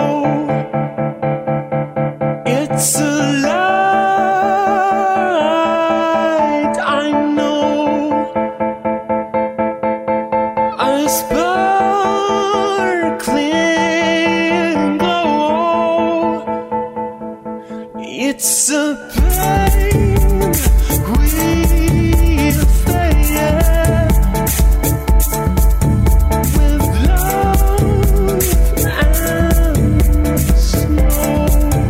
It's a light, I know, a sparkling glow. It's a pain we fade with love and snow.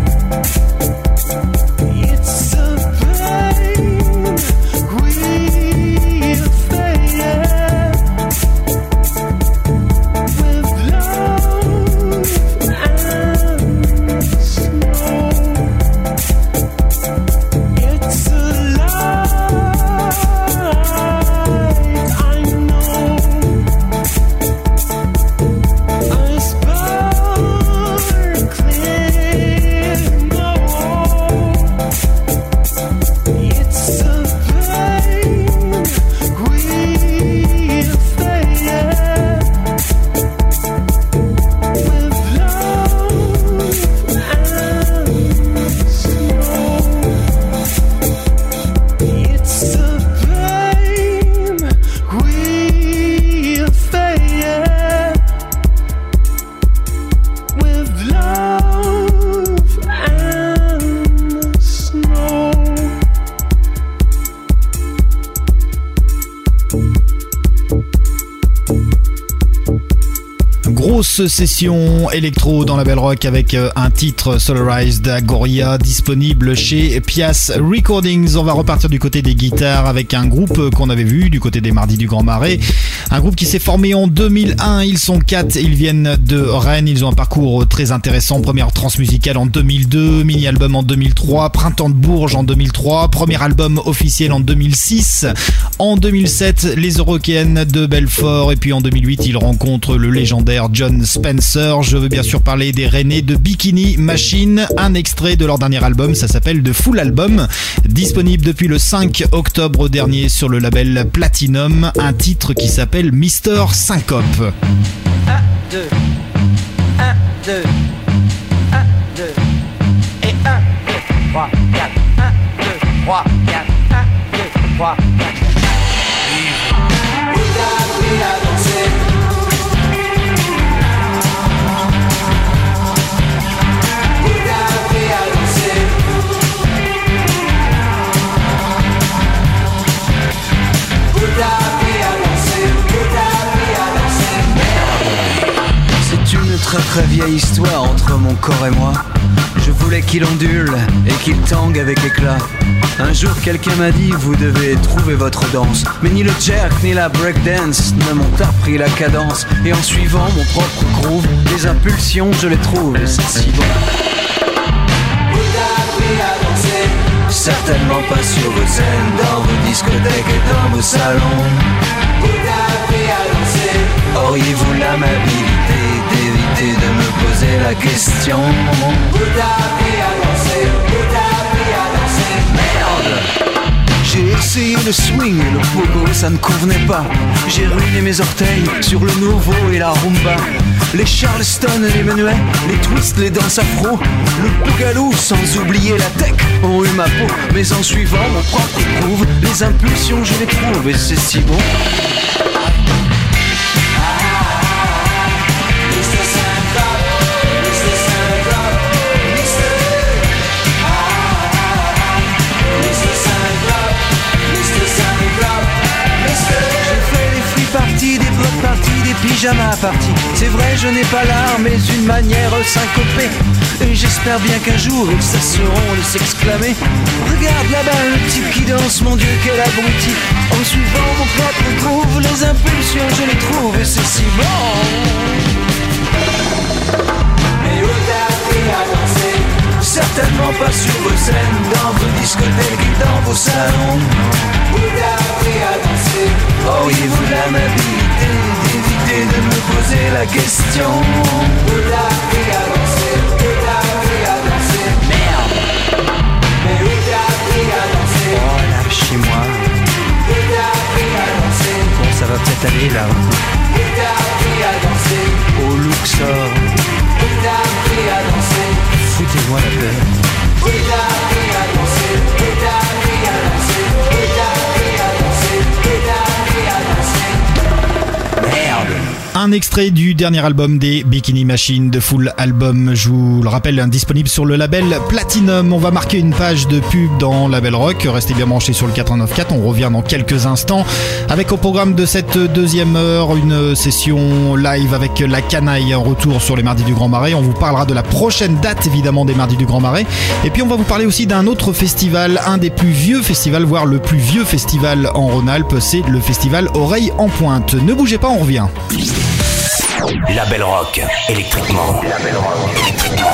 It's a pain we fade with love and snow. It's a light, I know, a sparkling glow. It's a pain we fade with love and snow. It's a pain we fade with love and snow. Grosse session électro dans la Belle Rock avec euh, un titre Solarized d'Agoria disponible chez Pias Recordings. On va repartir du côté des guitares avec un groupe euh, qu'on avait vu du côté des Mardis du Grand Marais. Un groupe qui s'est formé en deux mille un. Ils sont quatre, ils viennent de Rennes. Ils ont un parcours très intéressant. Première transmusicale en deux mille deux, mini-album en deux mille trois, Printemps de Bourges en deux mille trois, premier album officiel en deux mille six. En deux mille sept, les Eurokéennes de Belfort. Et puis en deux mille huit, ils rencontrent le légendaire John Spencer. Je veux bien sûr parler des Rennais de Bikini Machine. Un extrait de leur dernier album, ça s'appelle The Full Album. Disponible depuis le cinq octobre dernier sur le label Platinum. Un titre qui s'appelle Mister Syncope. un, deux, un, deux, un, deux, et un, deux, trois, quatre, un, deux, trois, quatre, un, deux, trois, quatre. Vous avez à danser. Vous avez à danser. Vous avez à danser. Vous avez à danser. C'est une très très vieille histoire entre mon corps et moi. Je voulais qu'il ondule et qu'il tangue avec éclat. Un jour quelqu'un m'a dit vous devez trouver votre danse. Mais ni le jerk ni la breakdance ne m'ont appris la cadence. Et en suivant mon propre groove, les impulsions je les trouve et c'est si bon. Vous avez à danser. Certainement pas sur vos scènes, dans vos discothèques et dans vos salons. Vous avez à danser. Auriez-vous l'amabilité d'éviter de me poser la question? Vous avez à danser. Vous avez à danser. Merde! J'ai essayé le swing et le pogo, ça ne convenait pas. J'ai ruiné mes orteils sur le novo et la rumba. Les charleston, les menuets, les twists, les danses afro, le bougalou, sans oublier la tech, ont eu ma peau. Mais en suivant mon propre groove, les impulsions je les trouve et c'est si bon. Partie des blocs parties, des pyjamas parties. C'est vrai, je n'ai pas l'art, mais une manière syncopée. Et j'espère bien qu'un jour ils cesseront de s'exclamer. Regarde là-bas le type qui danse, mon Dieu, quel abruti. En suivant mon propre groove, les impulsions je les trouve et c'est si bon. Mais où t'as appris à danser? Certainement pas sur vos scènes, dans vos discothèques et dans vos salons. Où t'as appris à danser? Auriez-vous l'amabilité d'éviter de me poser la question? Où t'as appris à danser? Où t'as appris à danser? Merde! Mais où t'as appris à danser? Oh là, chez moi. Où t'as appris à danser? Bon, ça va peut-être aller là. Où t'as appris à danser? Au Luxor. Où t'as appris à foutez-moi la paix. Merde. Un extrait du dernier album des Bikini Machine, de Full Album, je vous le rappelle, disponible sur le label Platinum. On va marquer une page de pub dans Label Rock. Restez bien branchés sur le quatre-vingt-neuf point quatre, on revient dans quelques instants avec au programme de cette deuxième heure une session live avec La Canaille, un retour sur les Mardis du Grand Marais. On vous parlera de la prochaine date évidemment des Mardis du Grand Marais, et puis on va vous parler aussi d'un autre festival, un des plus vieux festivals, voire le plus vieux festival en Rhône-Alpes, c'est le festival Oreille en Pointe. Ne bougez pas, on revient. Label Rock, électriquement. Label Rock, électriquement.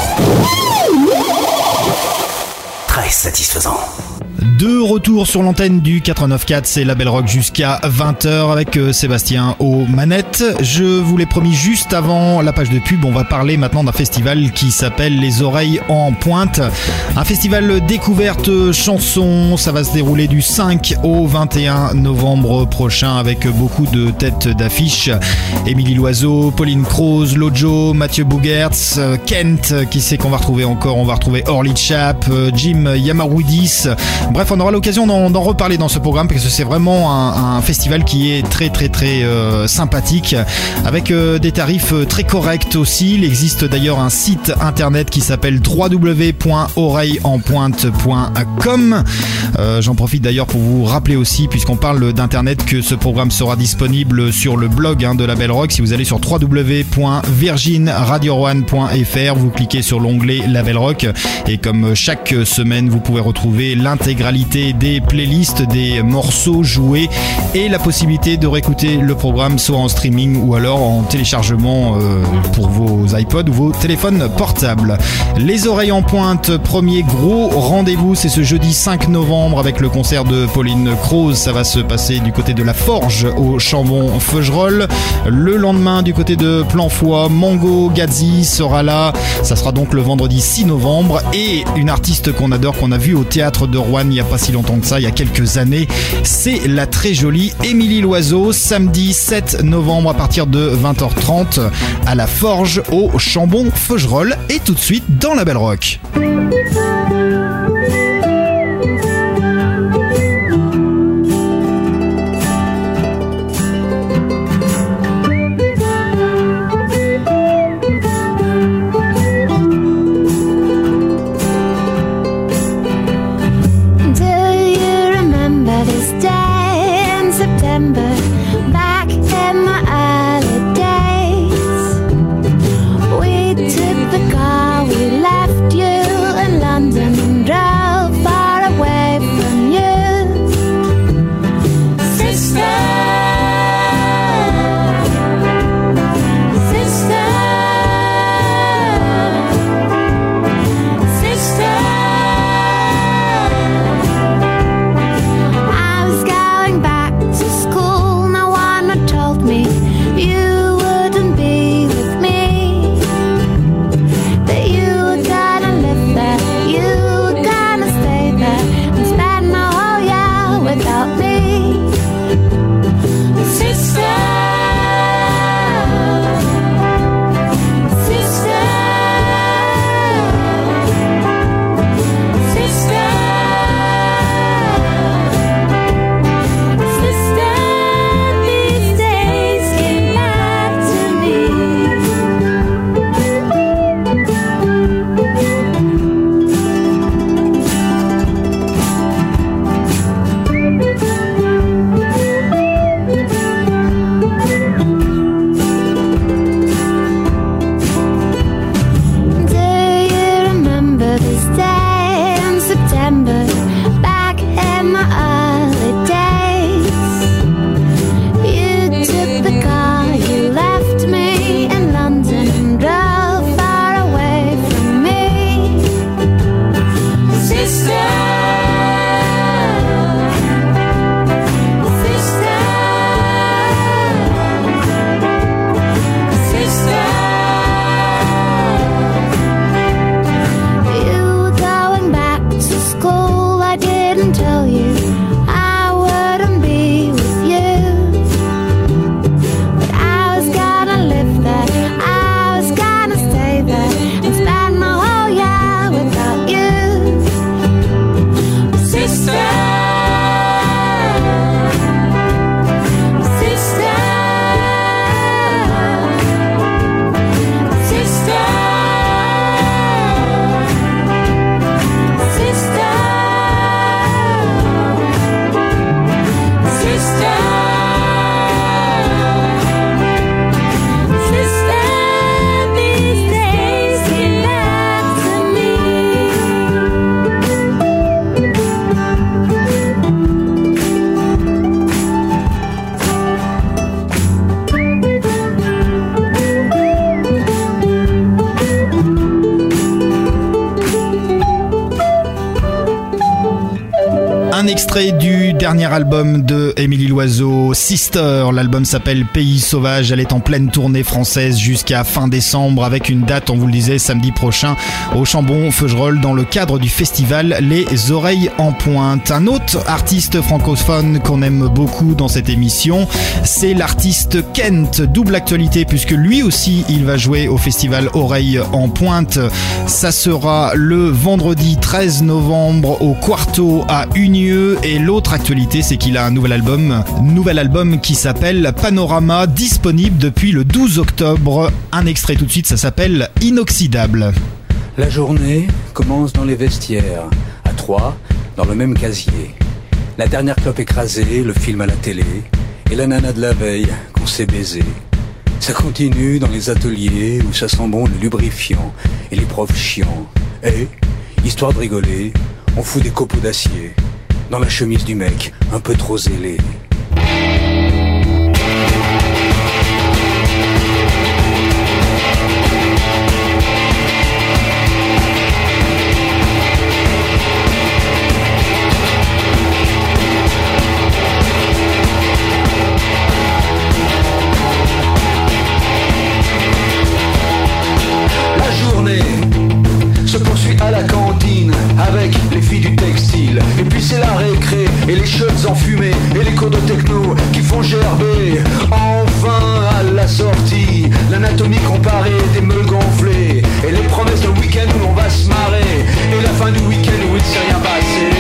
Très satisfaisant. De retour sur l'antenne du quatre-vingt-neuf point quatre, c'est Label Rock jusqu'à vingt heures avec Sébastien aux manettes. Je vous l'ai promis juste avant la page de pub, on va parler maintenant d'un festival qui s'appelle Les Oreilles en Pointe. Un festival découverte chanson, ça va se dérouler du cinq au vingt et un novembre prochain avec beaucoup de têtes d'affiche. Émilie Loiseau, Pauline Croze, Lojo, Mathieu Bougertz, Kent, qui c'est qu'on va retrouver encore, on va retrouver Orly Chap, Jim Yamaroudis. Bref, on aura l'occasion d'en, d'en reparler dans ce programme parce que c'est vraiment un, un festival qui est très très très euh, sympathique avec euh, des tarifs très corrects aussi. Il existe d'ailleurs un site internet qui s'appelle w w w point oreille en pointe point com. Euh, j'en profite d'ailleurs pour vous rappeler aussi, puisqu'on parle d'internet, que ce programme sera disponible sur le blog hein, de Label Rock. Si vous allez sur w w w point virgin radio roanne point f r, vous cliquez sur l'onglet Label Rock et comme chaque semaine vous pouvez retrouver l'intégralité des playlists, des morceaux joués et la possibilité de réécouter le programme soit en streaming ou alors en téléchargement euh, pour vos iPods ou vos téléphones portables. Les Oreilles en Pointe, premier gros rendez-vous, c'est ce jeudi cinq novembre avec le concert de Pauline Croze. Ça va se passer du côté de la Forge au Chambon-Feugerolles. Le lendemain du côté de Planfoy, Mango Gazzi sera là. Ça sera donc le vendredi six novembre et une artiste qu'on adore, qu'on a vu au théâtre de Rouen il n'y a pas si longtemps que ça, il y a quelques années, c'est la très jolie Émilie Loiseau, samedi sept novembre à partir de vingt heures trente à la Forge au Chambon-Feugerolles. Et tout de suite dans Label Rock. Back in the early days, we took the car, we left you in London. extrait du dernier album de Émilie Loiseau, Sister. L'album s'appelle Pays Sauvage. Elle est en pleine tournée française jusqu'à fin décembre avec une date, on vous le disait, samedi prochain au Chambon-Feugerolles dans le cadre du festival Les Oreilles en Pointe. Un autre artiste francophone qu'on aime beaucoup dans cette émission, c'est l'artiste Kent. Double actualité puisque lui aussi il va jouer au festival Oreilles en Pointe. Ça sera le vendredi treize novembre au Quarto à Unieux. Et l'autre actualité, c'est qu'il a un nouvel album, nouvel album qui s'appelle Panorama, disponible depuis le douze octobre. Un extrait tout de suite, ça s'appelle Inoxydable. La journée commence dans les vestiaires, à trois, dans le même casier. La dernière clope écrasée, le film à la télé, et la nana de la veille qu'on s'est baisé. Ça continue dans les ateliers où ça sent bon le lubrifiant et les profs chiants. Et, histoire de rigoler, on fout des copeaux d'acier dans la chemise du mec un peu trop zélé. Se poursuit à la cantine avec les filles du textile. Et puis c'est la récré et les cheveux enfumés et les cours de techno qui font gerber. Enfin à la sortie, l'anatomie comparée des meules gonflées et les promesses de week-end où on va se marrer et la fin du week-end où il s'est rien passé.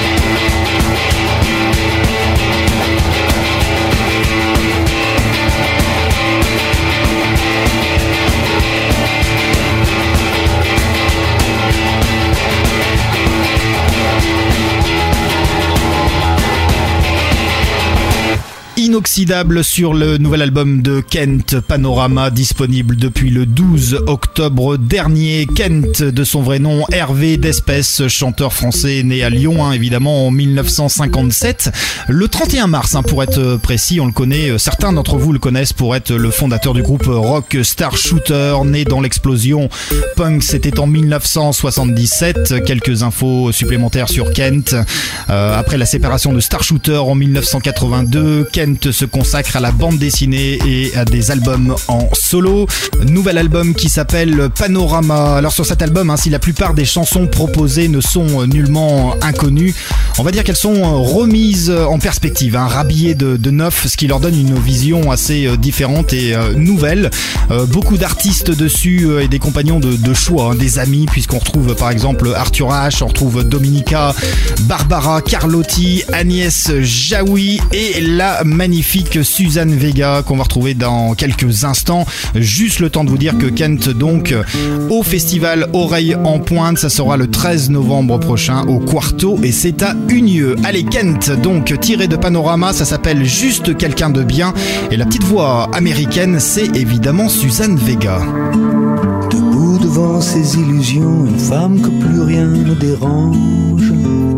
Inoxydable sur le nouvel album de Kent, Panorama, disponible depuis le douze octobre dernier. Kent, de son vrai nom Hervé Despès, chanteur français né à Lyon, hein, évidemment en mille neuf cent cinquante-sept. Le trente et un mars, hein, pour être précis, on le connaît, certains d'entre vous le connaissent pour être le fondateur du groupe rock Star Shooter, né dans l'explosion punk, c'était en mille neuf cent soixante-dix-sept. Quelques infos supplémentaires sur Kent. Euh, après la séparation de Star Shooter en mille neuf cent quatre-vingt-deux, Kent se consacre à la bande dessinée et à des albums en solo. Nouvel album qui s'appelle Panorama. Alors sur cet album, hein, si la plupart des chansons proposées ne sont nullement inconnues, on va dire qu'elles sont remises en perspective, hein, rhabillées de, de neuf, ce qui leur donne une vision assez différente et euh, nouvelle. Euh, beaucoup d'artistes dessus euh, et des compagnons de, de choix, hein, des amis, puisqu'on retrouve par exemple Arthur H, on retrouve Dominica, Barbara Carlotti, Agnès Jaoui et la magnifique Suzanne Vega qu'on va retrouver dans quelques instants. Juste le temps de vous dire que Kent donc au festival Oreilles en Pointe, ça sera le treize novembre prochain au Quarto et c'est à Unieux. Allez, Kent donc tiré de Panorama, ça s'appelle Juste quelqu'un de bien et la petite voix américaine c'est évidemment Suzanne Vega. Debout devant ses illusions, une femme que plus rien ne dérange.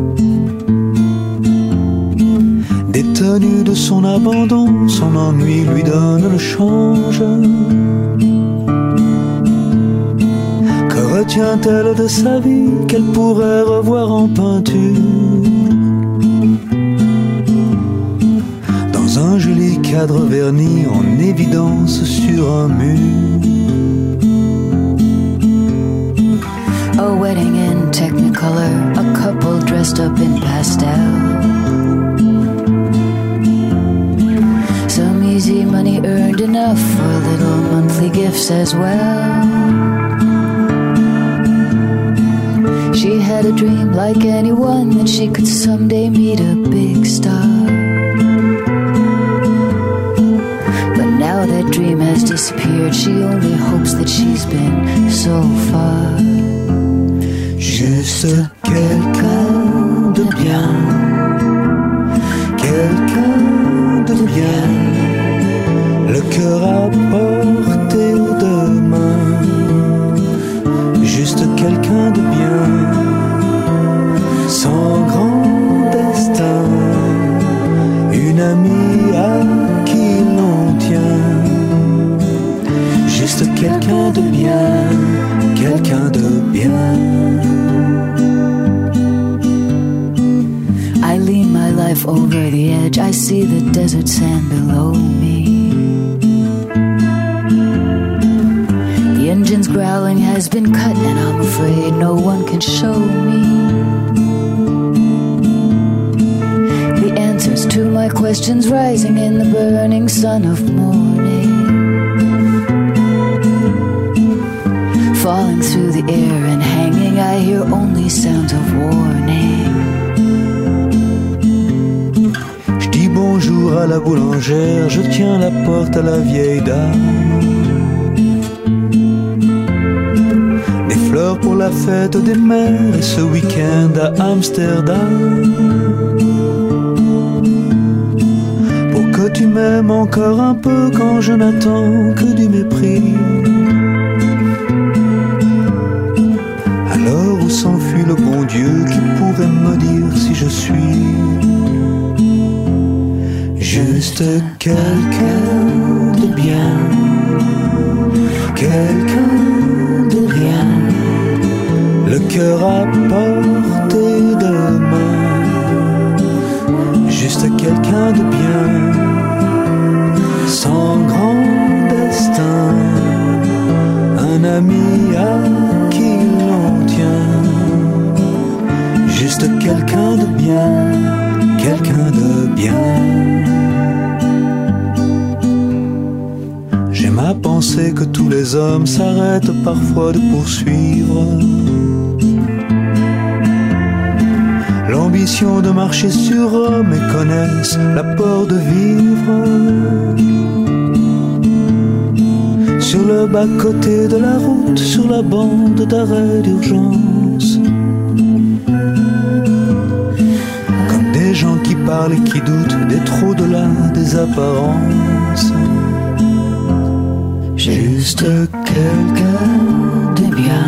Détenue de son abandon, son ennui lui donne le change. Que retient-elle de sa vie qu'elle pourrait revoir en peinture? Dans un joli cadre verni en évidence sur un mur. A wedding in Technicolor, a couple dressed up in pastel. Some easy money earned enough for little monthly gifts as well. She had a dream like anyone that she could someday meet a big star. But now that dream has disappeared, she only hopes that she's been so far. Juste quelqu'un de bien, quelqu'un de bien, le cœur à portée de main. Juste quelqu'un de bien, sans grand destin, une amie à qui l'on tient. Juste quelqu'un de bien, quelqu'un de bien. I lean myself over the edge. I see the desert sand below me. The engine's growling has been cut, and I'm afraid no one can show me the answers to my questions rising in the burning sun of morning. Falling through the air and hanging, I hear only sounds of warning. Je dis bonjour à la boulangère, je tiens la porte à la vieille dame. Des fleurs pour la fête des mères et ce week-end à Amsterdam. Pour que tu m'aimes encore un peu quand je n'attends que du mépris. Alors où s'enfuit le bon Dieu qui pourrait me dire si je suis juste quelqu'un de bien, quelqu'un de rien, le cœur à portée de main, juste quelqu'un de bien, sans grand destin, un ami à qui l'on tient, juste quelqu'un de bien, quelqu'un de bien. J'aime à penser que tous les hommes s'arrêtent parfois de poursuivre l'ambition de marcher sur Rome et connaissent l'apport de vivre sur le bas-côté de la route, sur la bande d'arrêt d'urgence. Comme des gens qui parlent et qui doutent des trop-delà des apparences. Juste quelqu'un de bien,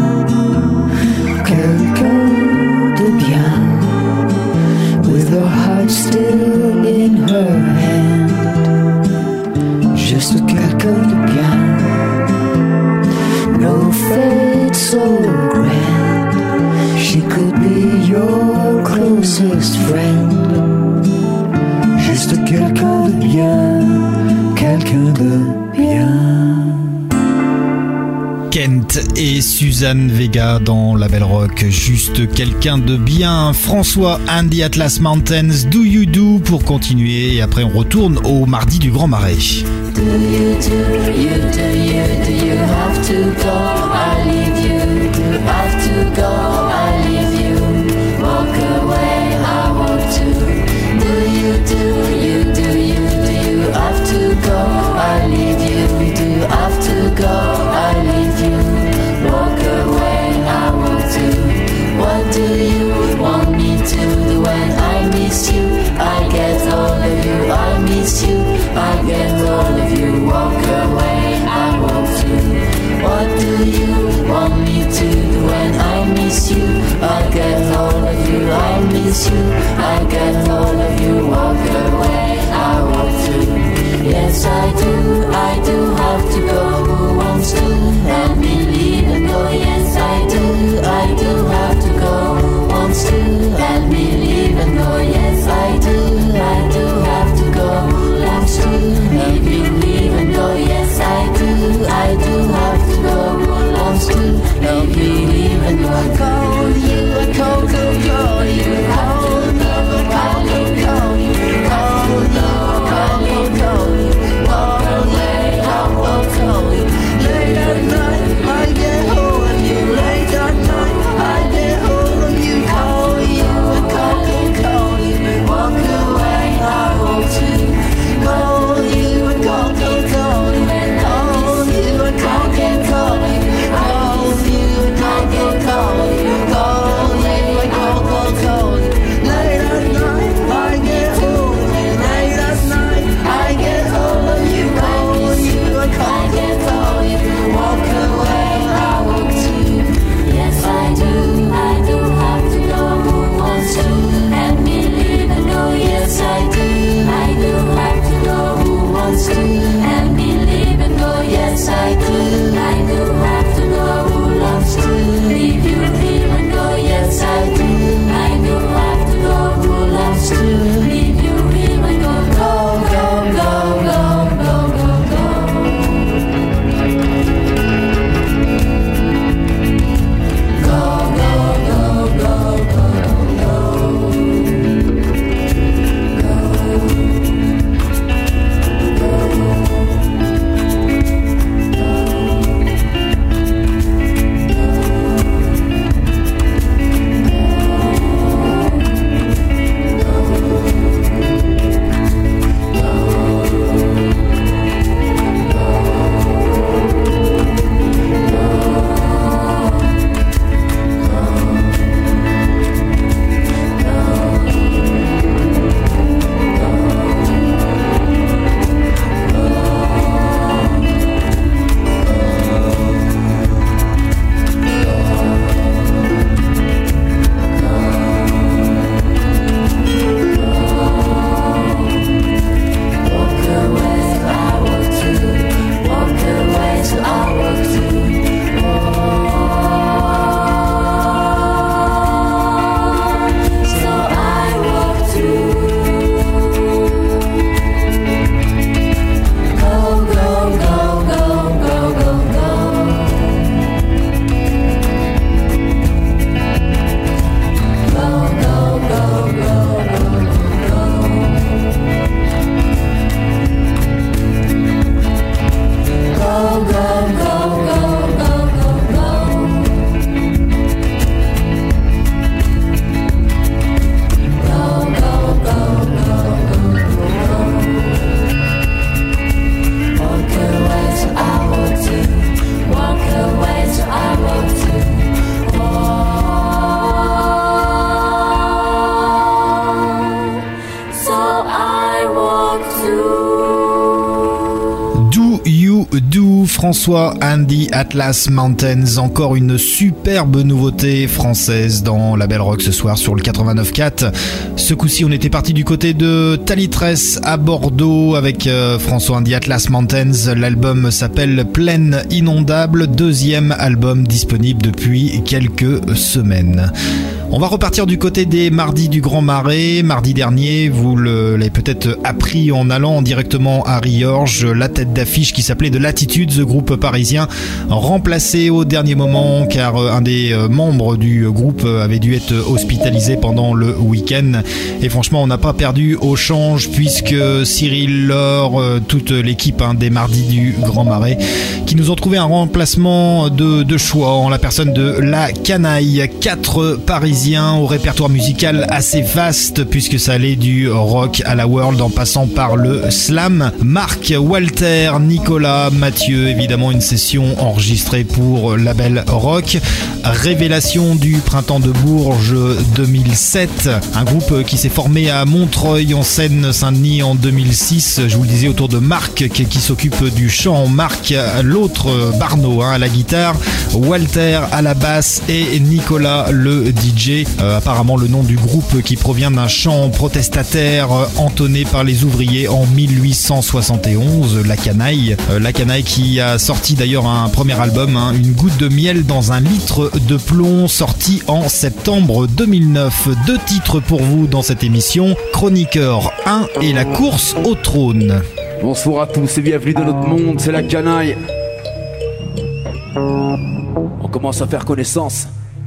quelqu'un de bien, with her heart still in her hand. Juste quelqu'un de bien, no fate so grand, she could be your closest friend. Juste quelqu'un de bien, quelqu'un de bien. Kent et Suzanne Vega dans la Belle Rock, juste quelqu'un de bien. François and the Atlas Mountains, Do You Do pour continuer et après on retourne au mardi du Grand Marais. Do you do, you do, you do you have to go? I leave you, do have to go? I leave you, walk away, I want to. Do you do, you do, you do you have to go? I leave you, do have to go? I leave you, walk away, I want to. What do you want me to do when I miss you? I get all of you, I miss you, I get all of you, walk away, I want to. What do you want me to do when I miss you? I get all of you, I miss you, I get all of you, walk away, I want to. Yes I do, I do have to go. Who wants to let me leave and go? Yes I do, I do have to go. Who wants to let me leave and go? Yes I do, I do have to go. Who wants to let me leave and go? Yes I do, I do have to go. Who wants to let me leave and go? I call you, I call you, you have to go. I leave François and the Atlas Mountains, encore une superbe nouveauté française dans la Belle Rock ce soir sur le quatre-vingt-neuf quatre. Ce coup-ci, on était parti du côté de Talitresse à Bordeaux avec euh, François and the Atlas Mountains. L'album s'appelle Plaine Inondable, deuxième album disponible depuis quelques semaines. On va repartir du côté des Mardis du Grand Marais. Mardi dernier, vous l'avez peut-être appris en allant directement à Riorges, la tête d'affiche qui s'appelait de Latitude, ce groupe parisien, remplacé au dernier moment car un des membres du groupe avait dû être hospitalisé pendant le week-end. Et franchement, on n'a pas perdu au change puisque Cyril, Laure, toute l'équipe hein, des Mardis du Grand Marais qui nous ont trouvé un remplacement de, de choix en la personne de La Canaille. Quatre Parisiens au répertoire musical assez vaste puisque ça allait du rock à la world en passant par le slam. Marc, Walter, Nicolas, Mathieu, évidemment une session enregistrée pour Label Rock. Révélation du Printemps de Bourges deux mille sept, un groupe qui s'est formé à Montreuil en Seine-Saint-Denis en deux mille six. Je vous le disais, autour de Marc qui, qui s'occupe du chant, Marc l'autre Barneau hein, à la guitare, Walter à la basse et Nicolas le D J. Euh, apparemment le nom du groupe qui provient d'un chant protestataire euh, entonné par les ouvriers en mille huit cent soixante et onze, La Canaille. Euh, La Canaille qui a sorti d'ailleurs un premier album, hein, Une goutte de miel dans un litre de plomb, sorti en septembre deux mille neuf. Deux titres pour vous dans cette émission, Chroniqueur un et La course au trône. Bonsoir à tous et bienvenue dans notre monde, c'est La Canaille. On commence à faire connaissance.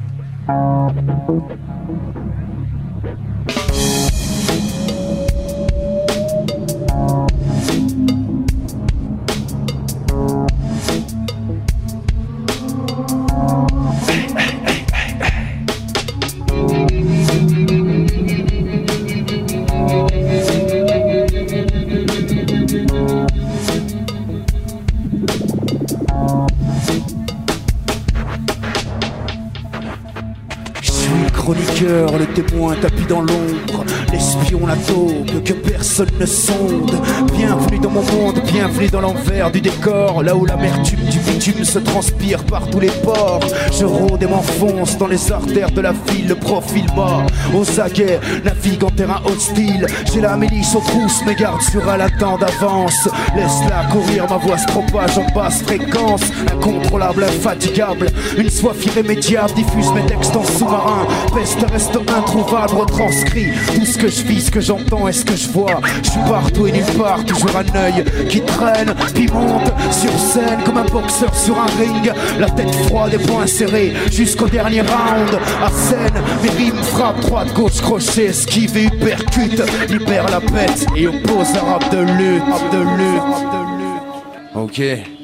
Chroniqueur, le témoin tapis dans l'ombre, l'espion, la taupe que personne ne sonde. Bienvenue dans mon monde, bienvenue dans l'envers du décor, là où l'amertume du bitume se transpire par tous les pores. Je rôde et m'enfonce dans les artères de la ville, le profil bas, aux aguets, navigue en terrain hostile. J'ai la milice aux trousses, mes gardes sur elle attendent d'avance. Laisse-la courir, ma voix se propage en basse fréquence. Incontrôlable, infatigable, une soif irrémédiable diffuse mes textes en sous-marin. Peste reste introuvable, retranscrit tout ce que je vis, ce que j'entends et ce que je vois. Je suis partout et nulle part, toujours un œil qui traîne, puis monte sur scène comme un boxeur sur un ring. La tête froide et poings serrés jusqu'au dernier round. À scène, mes rimes frappent droite, gauche, crochet, esquive et uppercut. Libère la bête et oppose un rap de lutte, rap de lutte, rap de lutte. Ok.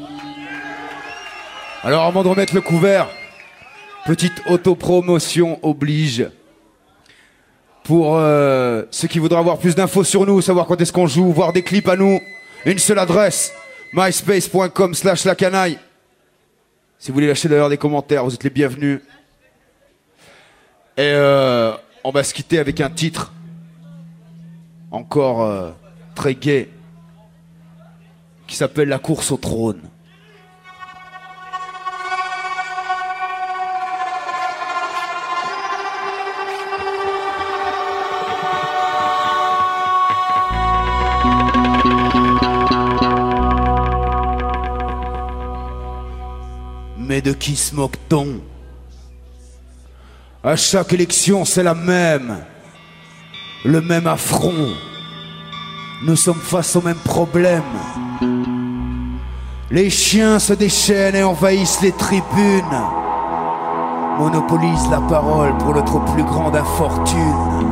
Alors avant de remettre le couvert, petite autopromotion oblige. Pour euh, ceux qui voudraient avoir plus d'infos sur nous, savoir quand est-ce qu'on joue, voir des clips à nous, une seule adresse, myspace point com slash la canaille. Si vous voulez lâcher d'ailleurs des commentaires, vous êtes les bienvenus. Et euh, on va se quitter avec un titre encore euh, très gai qui s'appelle La course au trône. Mais de qui se moque-t-on? À chaque élection, c'est la même, le même affront. Nous sommes face au même problème. Les chiens se déchaînent et envahissent les tribunes, monopolisent la parole pour notre plus grande infortune.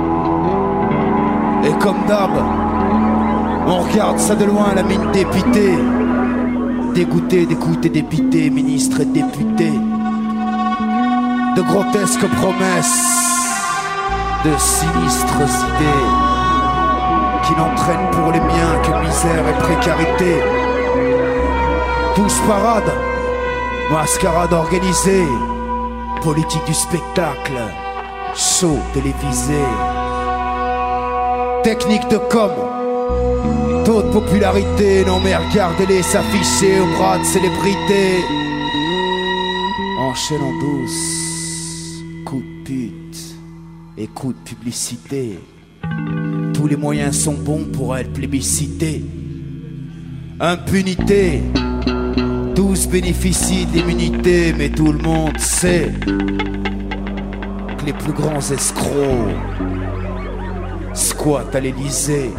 Et comme d'hab, on regarde ça de loin, la mine dépitée, dégoûté d'écouter députés, ministres et députés, de grotesques promesses, de sinistres idées qui n'entraînent pour les miens que misère et précarité. Tous parade, mascarade organisée, politique du spectacle, show télévisé, technique de com, Taux de popularité, non mais regardez-les s'afficher au bras de célébrité. Enchaîne en douce, coup de pute et coup de publicité. Tous les moyens sont bons pour être plébiscité. Impunité, tous bénéficient d'immunité, mais tout le monde sait que les plus grands escrocs squattent à l'Élysée.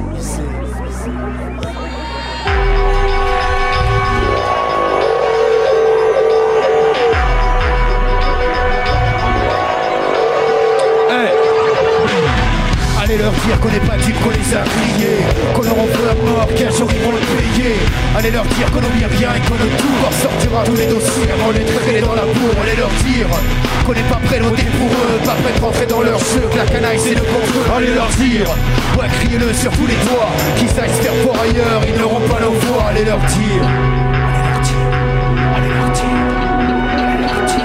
Allez leur dire qu'on n'est pas type, qu'on les a grillés, qu'on leur en veut à mort, qu'un jour ils vont le payer. Allez leur dire qu'on n'oublie rien et qu'on ne tout ressortira tous les dossiers avant de les traîner dans la bourre. Allez leur dire qu'on n'est pas prêt de voter pour eux, pas prêt de rentrer dans leur jeu, que la canaille c'est le contre eux. Allez leur dire, ouais criez-le sur tous les toits, qu'ils aillent se faire voir ailleurs, ils n'auront pas nos voix. Allez leur dire, allez leur dire, allez leur dire, allez leur dire.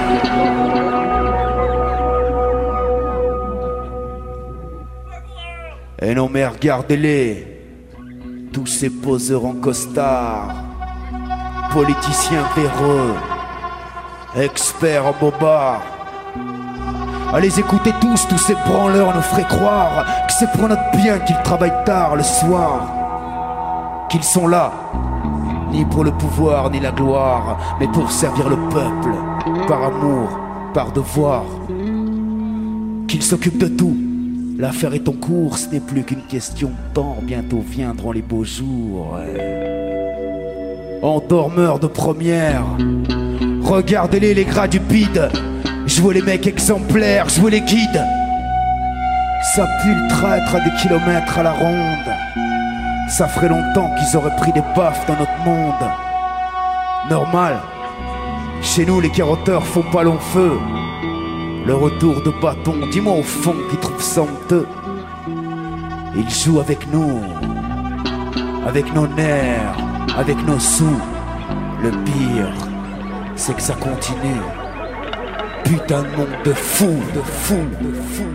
Et non mais regardez-les, tous ces poseurs en costard, politiciens véreux, experts en bobards. À les écouter tous, tous ces branleurs nous feraient croire que c'est pour notre bien qu'ils travaillent tard le soir, qu'ils sont là, ni pour le pouvoir ni la gloire, mais pour servir le peuple, par amour, par devoir, qu'ils s'occupent de tout. L'affaire est en cours, ce n'est plus qu'une question de temps, bientôt viendront les beaux jours. Endormeurs de première, regardez-les les gradupides, jouez les mecs exemplaires, jouez les guides. Ça pue le traître à des kilomètres à la ronde, ça ferait longtemps qu'ils auraient pris des baffes dans notre monde. Normal, chez nous les carotteurs font pas long feu. Le retour de bâton, dis-moi au fond qu'ils trouvent ça honteux. Ils jouent avec nous, avec nos nerfs, avec nos sous. Le pire, c'est que ça continue. Putain de monde de fou, de fou, de fou.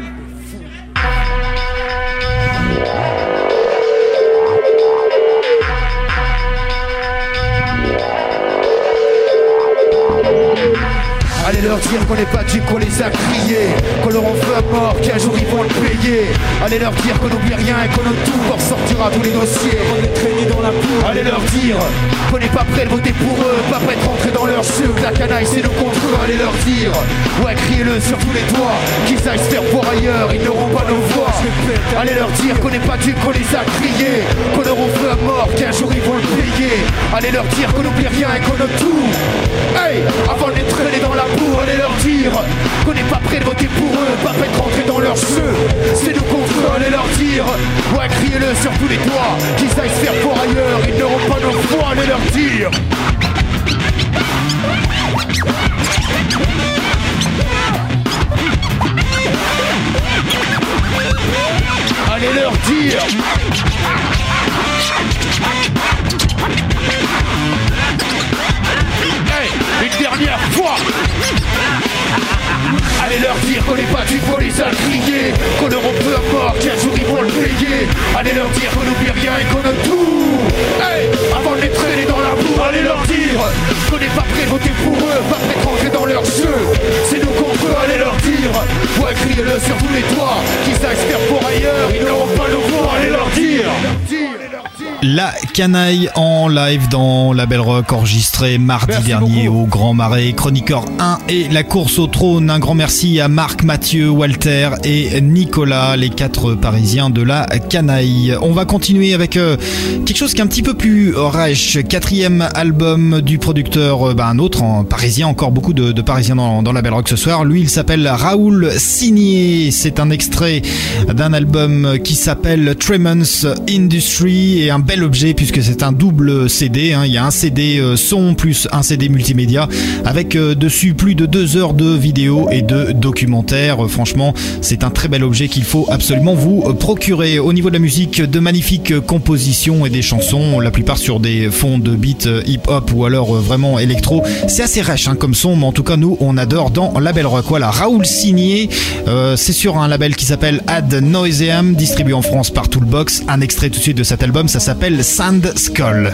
Allez leur dire qu'on n'est pas dupes, qu'on les a criés, qu'on leur en veut à mort, qu'un jour ils vont le payer. Allez leur dire qu'on n'oublie rien et qu'on a tout ressortira tous les dossiers, qu'on est traîné dans la boue. Allez leur dire qu'on n'est pas prêt de voter pour eux, pas prêt de rentrer dans leur jeu, que la canaille c'est le contre eux. Allez leur dire, ouais criez-le sur tous les toits, qu'ils aillent se faire voir ailleurs, ils n'auront pas nos voix. Allez leur dire qu'on n'est pas dupes, qu'on les a criés, qu'on leur en veut à mort, qu'un jour ils vont le payer. Allez leur dire qu'on n'oublie rien et qu'on a tout. Hey, avant de les traîner dans la boue. Allez leur dire qu'on n'est pas prêt de voter pour eux, pas prêt de rentrer dans leur jeu, c'est nous contre eux. Allez leur dire, ouais criez-le sur tous les toits, qu'ils aillent se faire voir ailleurs, ils n'auront pas nos voix. Allez leur dire. Allez leur dire. Hey, une dernière fois. Allez leur dire qu'on n'est pas du pour les a criés, qu'on leur en veut à mort, qu'un jour ils vont le payer. Allez leur dire qu'on n'oublie rien et qu'on a tout. Hey, avant de les traîner dans la boue. Allez leur dire qu'on n'est pas prêt de voter pour eux, pas prêt de rentrer dans leur jeu, c'est nous contre eux. Allez leur dire, ouais criez-le sur tous les toits, qu'ils aillent se faire pour ailleurs, ils n'auront pas nos voix. Allez leur dire. La canaille en live dans la Belle Rock, enregistré mardi merci dernier beaucoup. Au Grand Marais. Chroniqueur un et la course au trône. Un grand merci à Marc, Mathieu, Walter et Nicolas, les quatre Parisiens de la canaille. On va continuer avec euh, quelque chose qui est un petit peu plus rêche. Quatrième album du producteur, euh, bah, un autre en parisien, encore beaucoup de, de Parisiens dans, dans la Belle Rock ce soir. Lui, il s'appelle Raoul Signé. C'est un extrait d'un album qui s'appelle Tremens Industry et un bel objet puisque c'est un double C D, hein. Il y a un C D euh, son plus un C D multimédia avec euh, dessus plus de deux heures de vidéo et de documentaires. Euh, franchement, c'est un très bel objet qu'il faut absolument vous euh, procurer. Au niveau de la musique, de magnifiques euh, compositions et des chansons, la plupart sur des fonds de beat euh, hip-hop ou alors euh, vraiment électro. C'est assez rêche hein, comme son, mais en tout cas nous on adore dans Label Rock. Voilà, Raoul Signé, euh, c'est sur un label qui s'appelle Ad Nauseam, distribué en France par Toolbox. Un extrait tout de suite de cet album, ça s'appelle Sand Skull.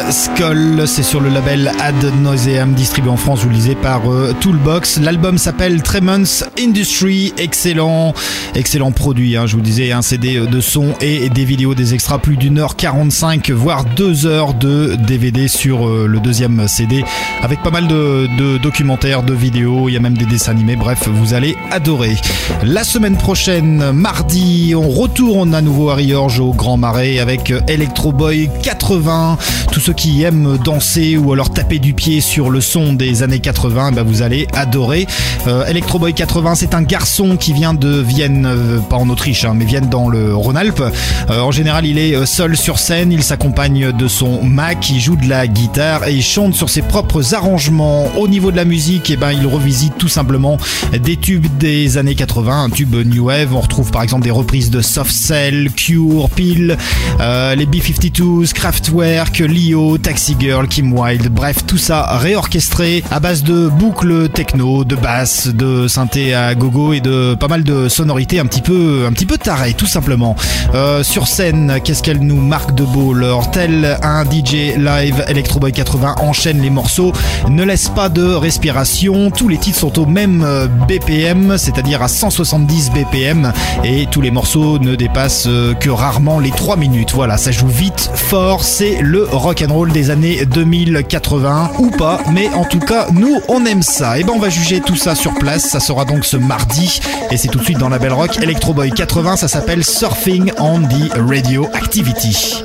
Skull, c'est sur le label Ad Nauseam, distribué en France, vous le lisez, par euh, Toolbox. L'album s'appelle Tremens Industry, excellent, excellent produit, hein, je vous disais, un C D de son et des vidéos, des extras, plus d'une heure quarante-cinq, voire deux heures de D V D sur euh, le deuxième C D, avec pas mal de, de documentaires, de vidéos, il y a même des dessins animés, bref, vous allez adorer. La semaine prochaine, mardi, on retourne à nouveau à Riorges au Grand Marais avec Electro Boy quatre-vingts. Tous ceux qui aiment danser ou alors taper du pied sur le son des années quatre-vingts, bah vous allez adorer. Euh, Electro Boy quatre-vingts, c'est un garçon qui vient de Vienne, euh, pas en Autriche, hein, mais Vienne dans le Rhône-Alpes. Euh, en général, il est seul sur scène, il s'accompagne de son Mac, il joue de la guitare et il chante sur ses propres arrangements. Au niveau de la musique, eh ben, il revisite tout simplement des tubes des années quatre-vingts, un tube New Wave. On retrouve par exemple des reprises de Soft Cell, Cure, Peel, euh, les B cinquante-deux, Kraftwerk, Lio, Taxi Girl, Kim Wilde, bref, tout ça réorchestré à base de boucles techno, de basse, de synthé à gogo et de pas mal de sonorités un petit peu, un petit peu tarées, tout simplement. Euh, sur scène, qu'est-ce qu'elle nous marque de beau, leur tel un D J live, Electro Boy quatre-vingts enchaîne les morceaux, ne laisse pas de respiration, tous les titres sont au même B P M, c'est-à-dire à cent soixante-dix B P M, et tous les morceaux ne dépassent que rarement les trois minutes. Voilà, ça joue vite, fort, c'est le rock'n'roll des années deux mille quatre-vingts, ou pas, mais en tout cas, nous, on aime ça. Et ben, on va juger tout ça sur place, ça sera donc ce mardi, et c'est tout de suite dans la Belle Rock. Electro Boy quatre-vingts, ça s'appelle Surfing on the Radioactivity.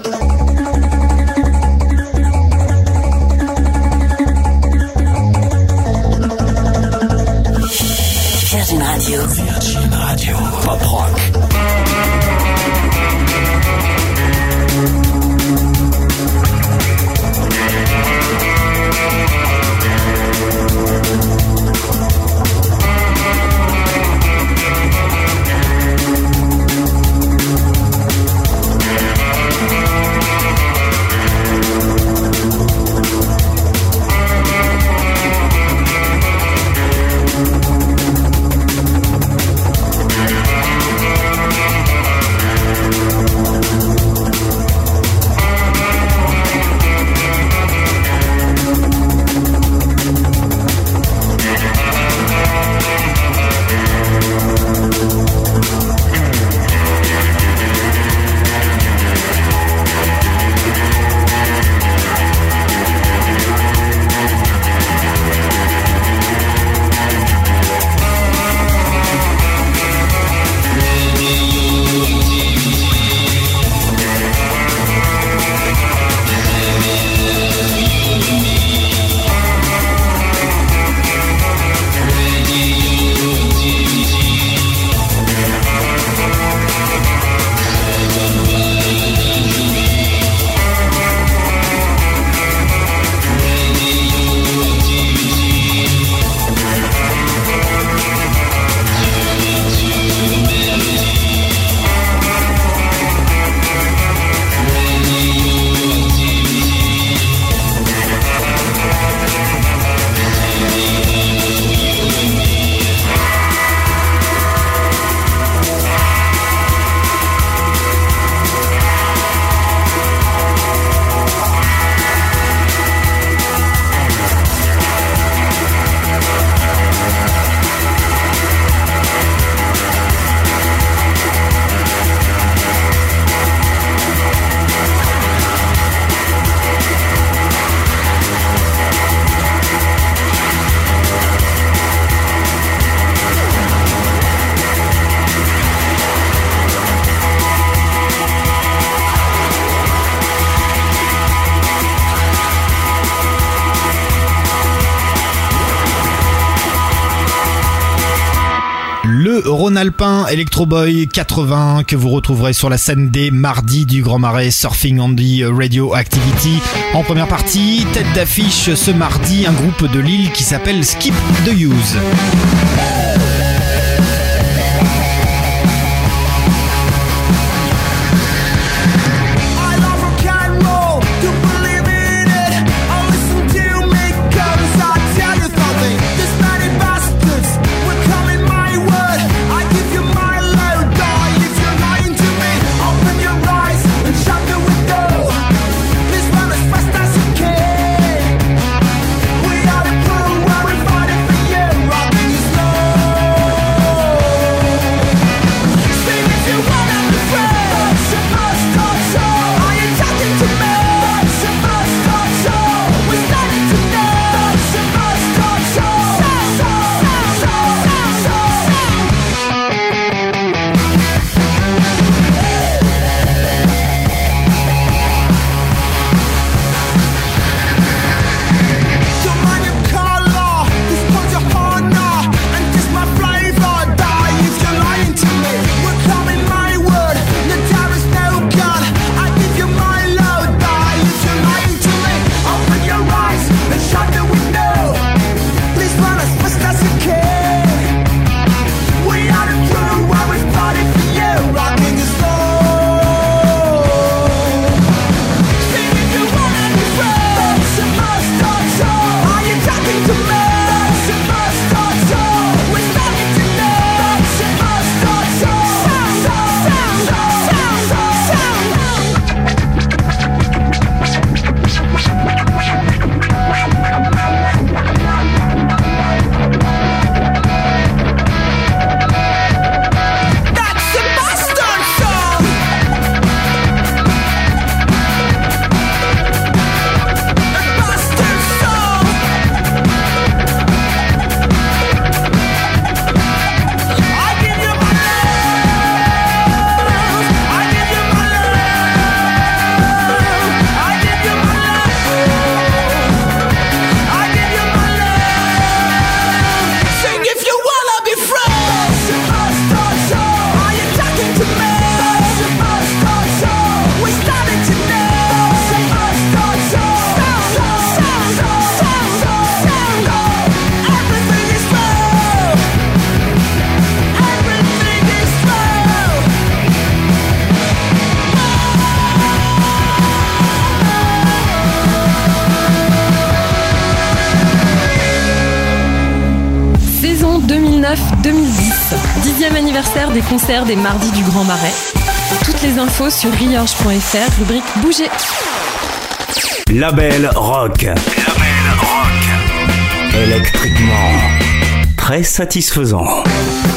Virgin Radio. Virgin Radio. Pop Rock. Rhône-Alpin Electro Boy quatre-vingts que vous retrouverez sur la scène des mardis du Grand Marais, Surfing on the Radioactivity. En première partie, tête d'affiche ce mardi, un groupe de Lille qui s'appelle Skip the Use. As fast as you can. deux mille neuf deux mille dix. Dixième anniversaire des concerts des Mardis du Grand Marais. Toutes les infos sur riorge point f r, rubrique Bouger. Label Rock. Label Rock. Électriquement très satisfaisant.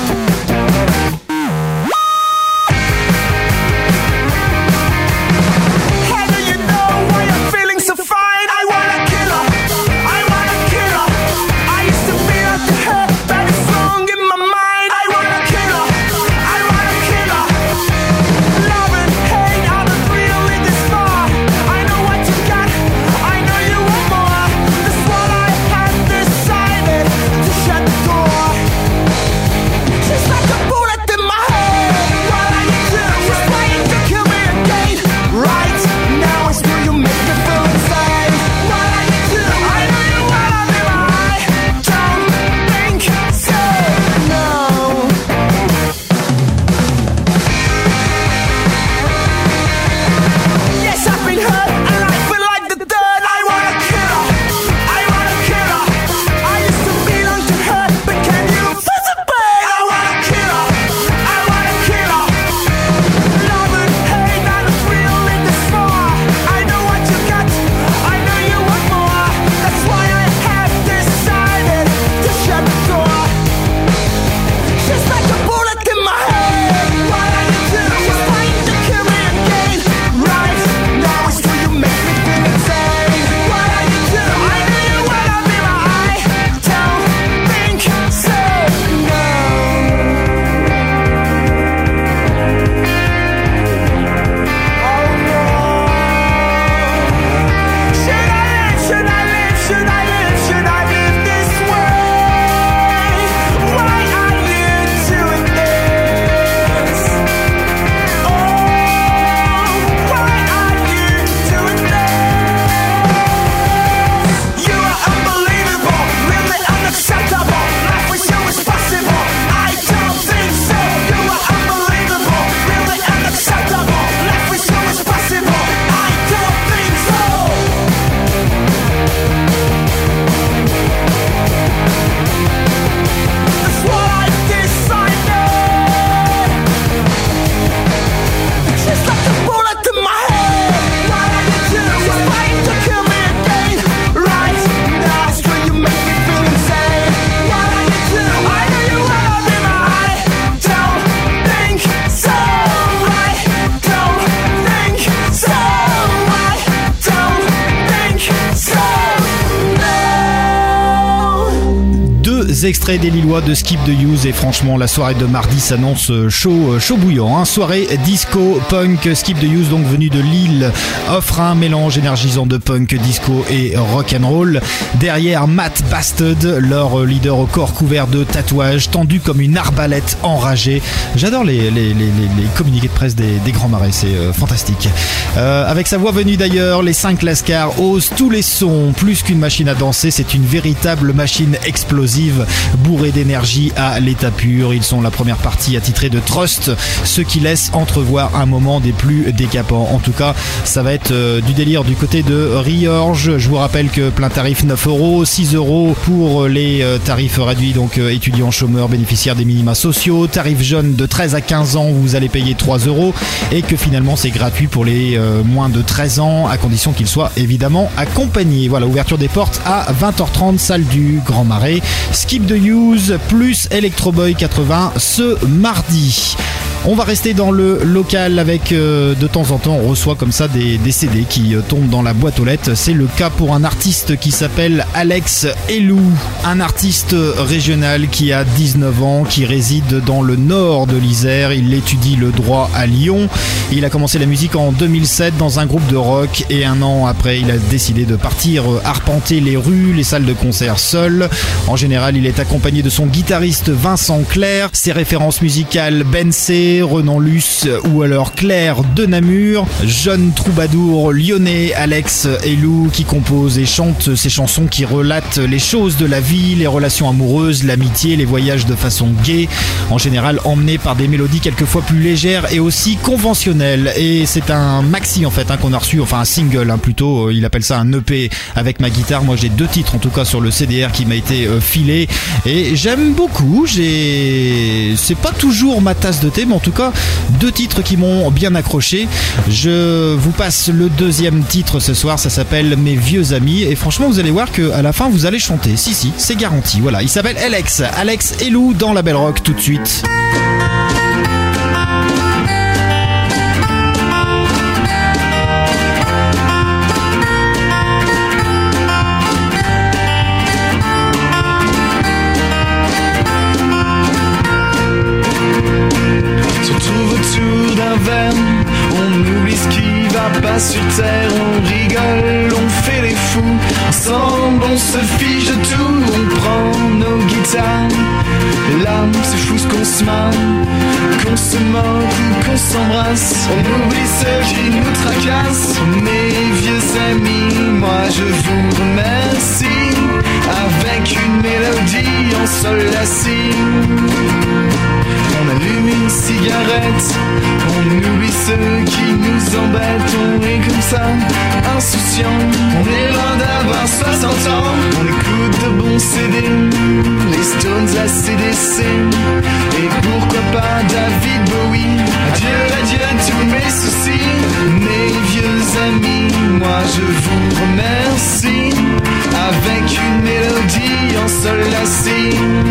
Extraits des Lillois de Skip the Use et franchement la soirée de mardi s'annonce chaud, chaud bouillant. Hein. Soirée disco punk. Skip the Use, donc venu de Lille, offre un mélange énergisant de punk, disco et rock'n'roll. Derrière Matt Bastard, leur leader au corps couvert de tatouages, tendu comme une arbalète enragée. J'adore les, les, les, les communiqués de presse des, des Grands Marais, c'est euh, fantastique. Euh, avec sa voix venue d'ailleurs, les cinq Lascars osent tous les sons. Plus qu'une machine à danser, c'est une véritable machine explosive, bourrés d'énergie à l'état pur. Ils sont la première partie attitrée de Trust, ce qui laisse entrevoir un moment des plus décapants. En tout cas, ça va être euh, du délire du côté de Riorge. Je vous rappelle que plein tarif neuf euros, six euros pour les euh, tarifs réduits, donc euh, étudiants, chômeurs, bénéficiaires des minima sociaux. Tarif jeune de treize à quinze ans, vous allez payer trois euros et que finalement c'est gratuit pour les euh, moins de treize ans, à condition qu'ils soient évidemment accompagnés. Voilà, ouverture des portes à vingt heures trente, salle du Grand Marais. Skip the Use plus Electro Boy quatre-vingts ce mardi. On va rester dans le local avec euh, de temps en temps on reçoit comme ça des, des C D qui euh, tombent dans la boîte aux lettres. C'est le cas pour un artiste qui s'appelle Alex Elou, un artiste régional qui a dix-neuf ans, qui réside dans le nord de l'Isère. Il étudie le droit à Lyon. Il a commencé la musique en deux mille sept dans un groupe de rock et un an après il a décidé de partir arpenter les rues, les salles de concert seul. En général il est accompagné de son guitariste Vincent Clerc. Ses références musicales Ben C, Rouget, Renan Luce ou alors Claire de Namur, jeune troubadour lyonnais Alex Elou qui compose et chante ces chansons qui relatent les choses de la vie, les relations amoureuses, l'amitié, les voyages de façon gaie, en général emmenés par des mélodies quelquefois plus légères et aussi conventionnelles. Et c'est un maxi en fait hein, qu'on a reçu, enfin un single hein, plutôt, il appelle ça un E P avec ma guitare. Moi j'ai deux titres en tout cas sur le C D R qui m'a été euh, filé et j'aime beaucoup. J'ai, c'est pas toujours ma tasse de thé, mais en tout cas deux titres qui m'ont bien accroché. Je vous passe le deuxième titre ce soir, ça s'appelle Mes vieux amis et franchement vous allez voir que à la fin vous allez chanter. Si si, c'est garanti. Voilà, il s'appelle Alex, Alex Elou dans la Belle Rock tout de suite. On oublie ce qui va pas sur terre, on rigole, on fait les fous. Ensemble on se fiche de tout, on prend nos guitares. L'âme c'est fou ce qu'on se marre, qu'on se moque ou qu'on s'embrasse. On oublie ceux qui nous tracassent. Mes vieux amis, moi je vous remercie. Avec une mélodie en sol la si. On allume une cigarette, on oublie ceux qui nous embêtent. On est comme ça, insouciant, on est loin d'avoir soixante ans. On écoute de bons C D, les Stones, A C D C, et pourquoi pas David Bowie. Adieu, adieu tous mes soucis. Mes vieux amis, moi je vous remercie. Avec une mélodie en sol la si.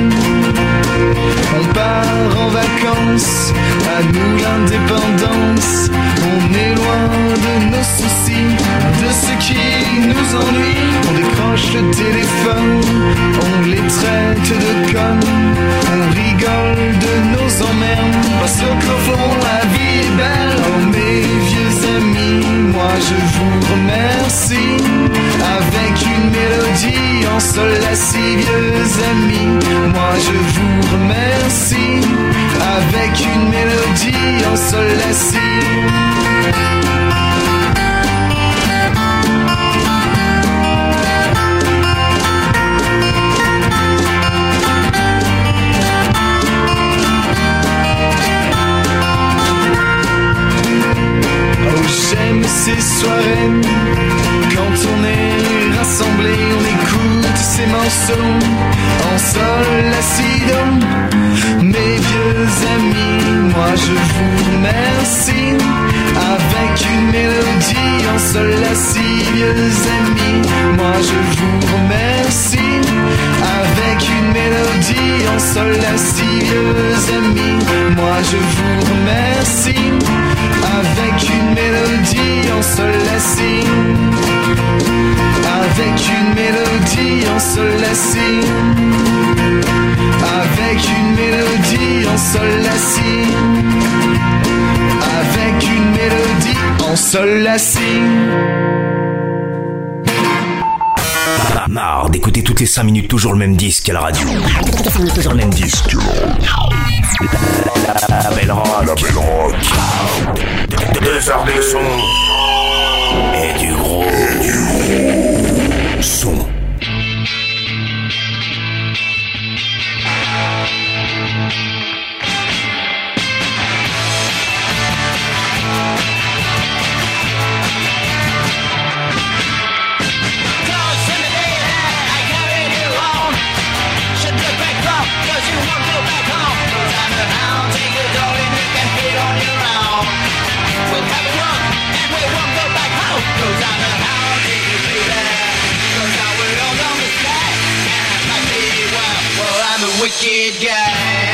On part en vacances, à nous l'indépendance. On est loin de nos soucis, de ce qui nous ennuie. On décroche le téléphone, on les traite de connes. On rigole de nos emmerdes, parce qu'au fond la vie est belle. Oh mes vieux amis, moi je vous remercie. Avec une mélodie en sol la si. Vieux amis, moi je vous remercie. Avec une mélodie en sol la si. Oh j'aime ces soirées, quand on est rassemblés, on écoute ces morceaux en sol la si do. Mes vieux amis, moi je vous remercie. Avec une mélodie en sol la si. Vieux amis, moi je vous remercie. Avec une mélodie en sol la si. Vieux amis, moi je vous remercie. Avec une mélodie en sol la si. Avec une mélodie en sol la si. Avec une mélodie en sol la si. Avec une mélodie en sol la si. Marre d'écouter toutes les cinq minutes toujours le même disque à la radio. Toujours le même disque. La, la Belle Rock. La Belle Rock. Deux heures de son. Et du gros. Et du gros son. Wicked guy.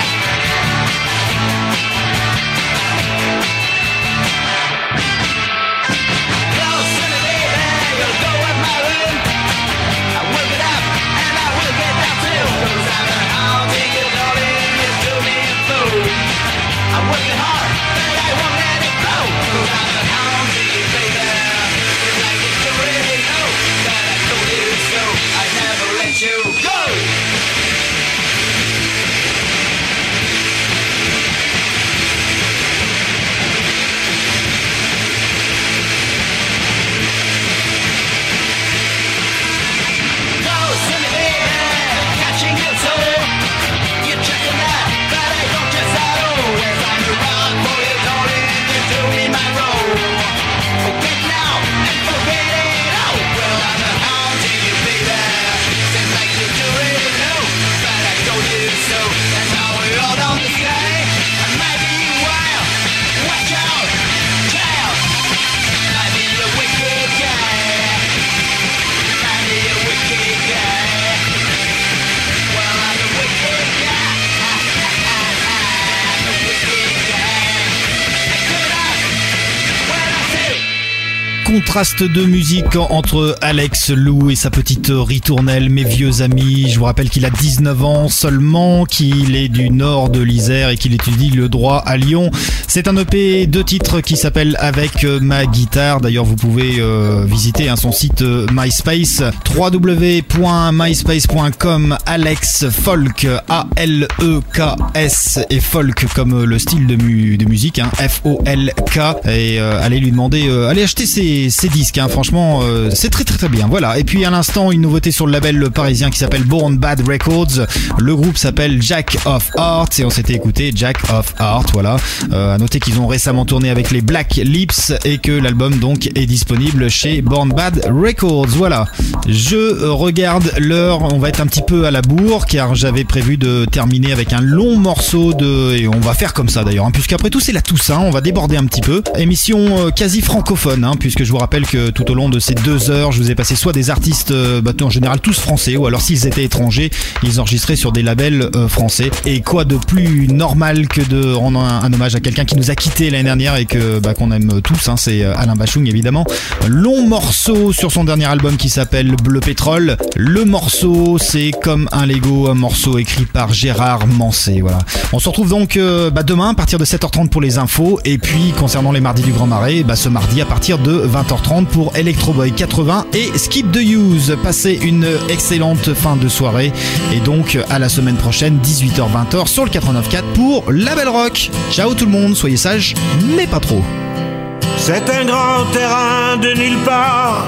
contraste de musique entre Alex Lou et sa petite ritournelle, mes vieux amis. Je vous rappelle qu'il a dix-neuf ans seulement, qu'il est du nord de l'Isère et qu'il étudie le droit à Lyon. C'est un E P de titres qui s'appelle Avec ma guitare. D'ailleurs, vous pouvez euh, visiter hein, son site euh, MySpace, w w w point myspace point com. Alex Folk, A L E K S, et folk comme le style de, mu- de musique, hein, F O L K. Et euh, allez lui demander, euh, allez acheter ses, ses disques, hein, franchement, euh, c'est très très très bien. Voilà. Et puis à l'instant, une nouveauté sur le label parisien qui s'appelle Born Bad Records. Le groupe s'appelle Jack of Hearts et on s'était écouté Jack of Hearts. Voilà. Euh, à noter qu'ils ont récemment tourné avec les Black Lips et que l'album donc est disponible chez Born Bad Records. Voilà. Je regarde l'heure. On va être un petit peu à la bourre car j'avais prévu de terminer avec un long morceau de, et on va faire comme ça d'ailleurs, hein, puisqu'après tout c'est la Toussaint. On va déborder un petit peu. Émission euh, quasi francophone, hein, puisque je vous rappelle que tout au long de ces deux heures, je vous ai passé soit des artistes, euh, bah, en général tous français, ou alors s'ils étaient étrangers, ils enregistraient sur des labels euh, français. Et quoi de plus normal que de rendre un, un hommage à quelqu'un qui nous a quittés l'année dernière et que bah, qu'on aime tous, hein, c'est Alain Bachung évidemment. Long morceau sur son dernier album qui s'appelle Bleu Pétrole. Le morceau, c'est Comme un Lego, un morceau écrit par Gérard Manset. Voilà. On se retrouve donc euh, bah, demain à partir de sept heures trente pour les infos, et puis concernant les mardis du Grand Marais, bah, ce mardi à partir de vingt heures trente pour Electro Boy quatre-vingts et Skip the Use. Passez une excellente fin de soirée et donc à la semaine prochaine, dix-huit heures vingt heures sur le quatre-vingt-neuf point quatre pour La Belle Rock. Ciao tout le monde, soyez sages, mais pas trop. C'est un grand terrain de nulle part,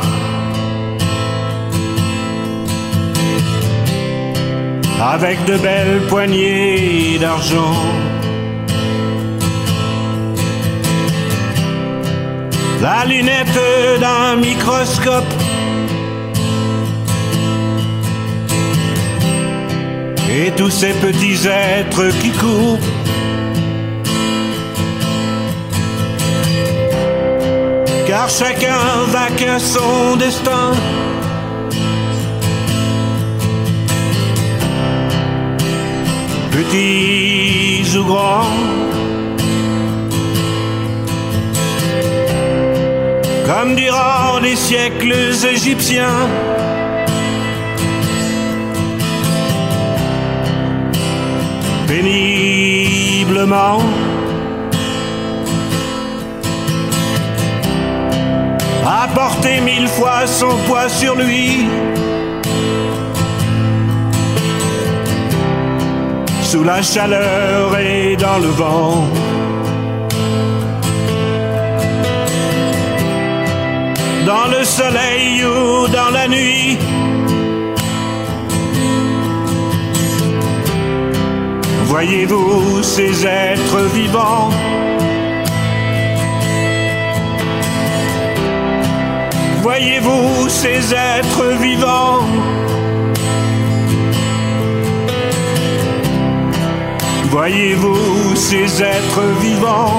avec de belles poignées d'argent. La lunette d'un microscope et tous ces petits êtres qui courent. Car chacun va qu'à son destin. Petits ou grands, comme durant les siècles égyptiens, péniblement, à porter mille fois son poids sur lui, sous la chaleur et dans le vent. Dans le soleil ou dans la nuit, voyez-vous ces êtres vivants? Voyez-vous ces êtres vivants? Voyez-vous ces êtres vivants?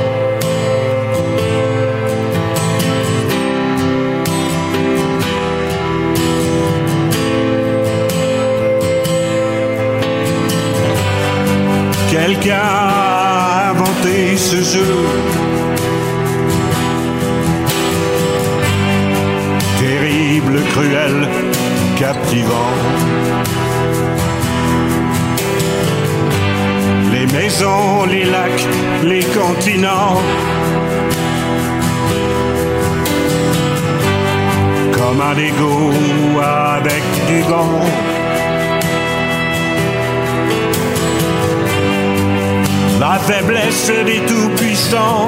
Quelqu'un a inventé ce jeu, terrible, cruel, captivant. Les maisons, les lacs, les continents, comme un Lego avec du gant. La faiblesse des tout-puissants,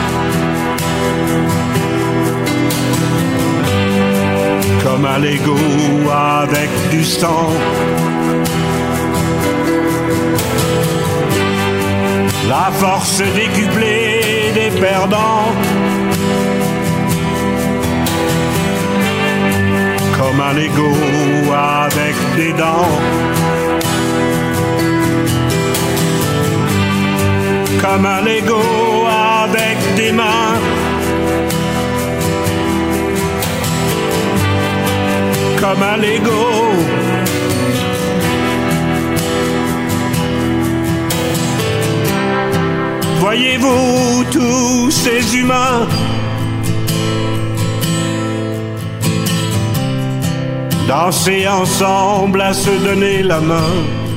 comme un Lego avec du sang. La force décuplée des perdants, comme un Lego avec des dents. Comme un Lego avec des mains, comme un Lego. Voyez-vous tous ces humains danser ensemble à se donner la main,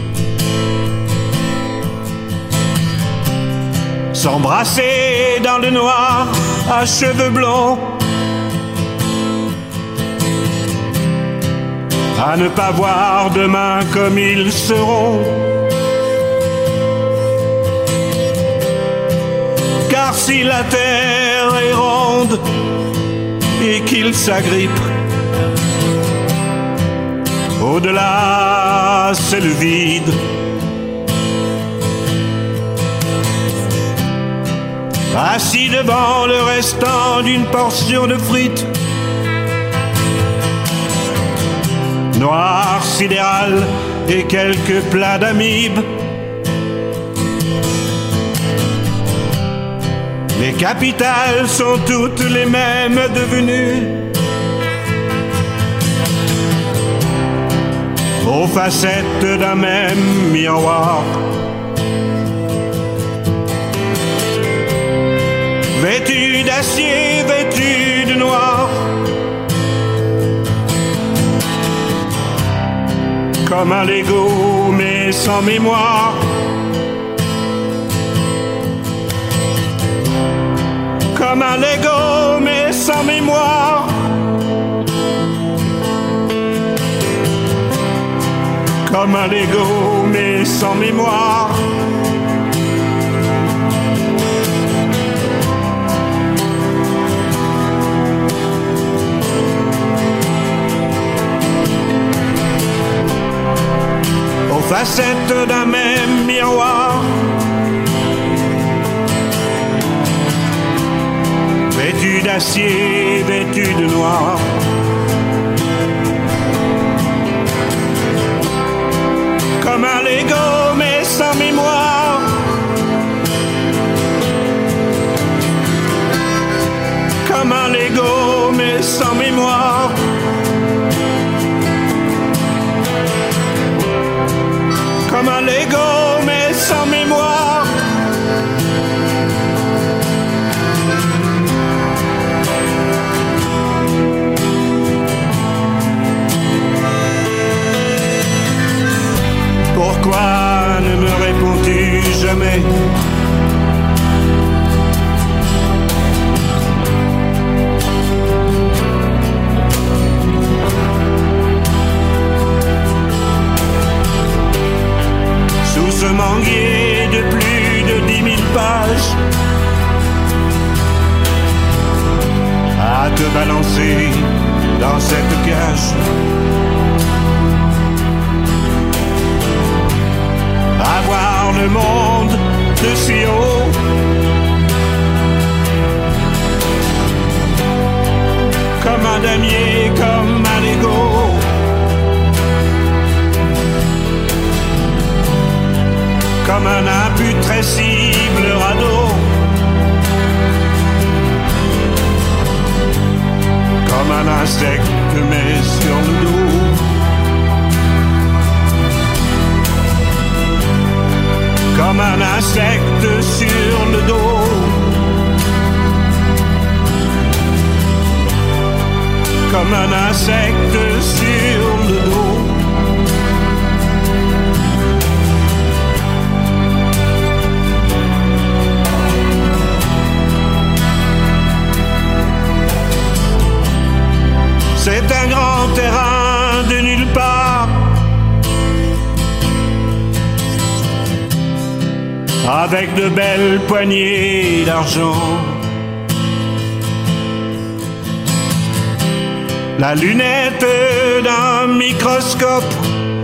s'embrasser dans le noir à cheveux blonds, à ne pas voir demain comme ils seront. Car si la terre est ronde et qu'il s'agrippe, au-delà c'est le vide. Assis devant le restant d'une portion de frites, noir sidéral et quelques plats d'amibes, les capitales sont toutes les mêmes devenues, aux facettes d'un même miroir. Vêtu d'acier, vêtu de noir, comme un Lego mais sans mémoire. Comme un Lego mais sans mémoire. Comme un Lego mais sans mémoire. Aux facettes d'un même miroir, vêtu d'acier, vêtu de noir. Comme un Lego mais sans mémoire. Comme un Lego mais sans mémoire. Comme un Lego mais sans mémoire. Pourquoi ne me réponds-tu jamais? Sous ce manguier de plus de dix mille pages, à te balancer dans cette cage, à voir le monde de si haut, comme un damier, comme un Lego. Comme un imputrescible radeau, comme un insecte mais sur le dos, comme un insecte sur le dos, comme un insecte sur le dos. C'est un grand terrain de nulle part, avec de belles poignées d'argent. La lunette d'un microscope,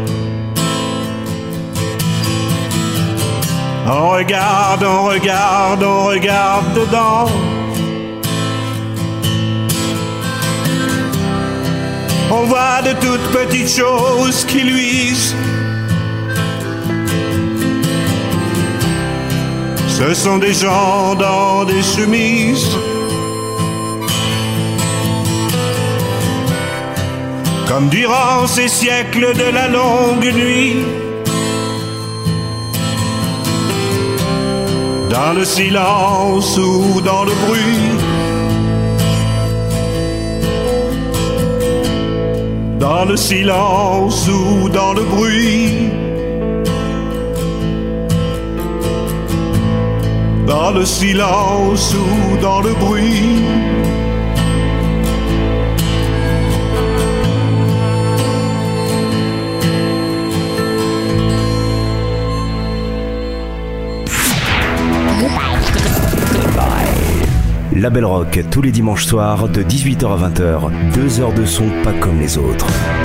on regarde, on regarde, on regarde dedans. On voit de toutes petites choses qui luisent. Ce sont des gens dans des chemises, comme durant ces siècles de la longue nuit, dans le silence ou dans le bruit. dans le silence ou dans le bruit, dans le silence ou dans le bruit. La Belle Rock, tous les dimanches soirs de dix-huit heures à vingt heures. Deux heures de son pas comme les autres.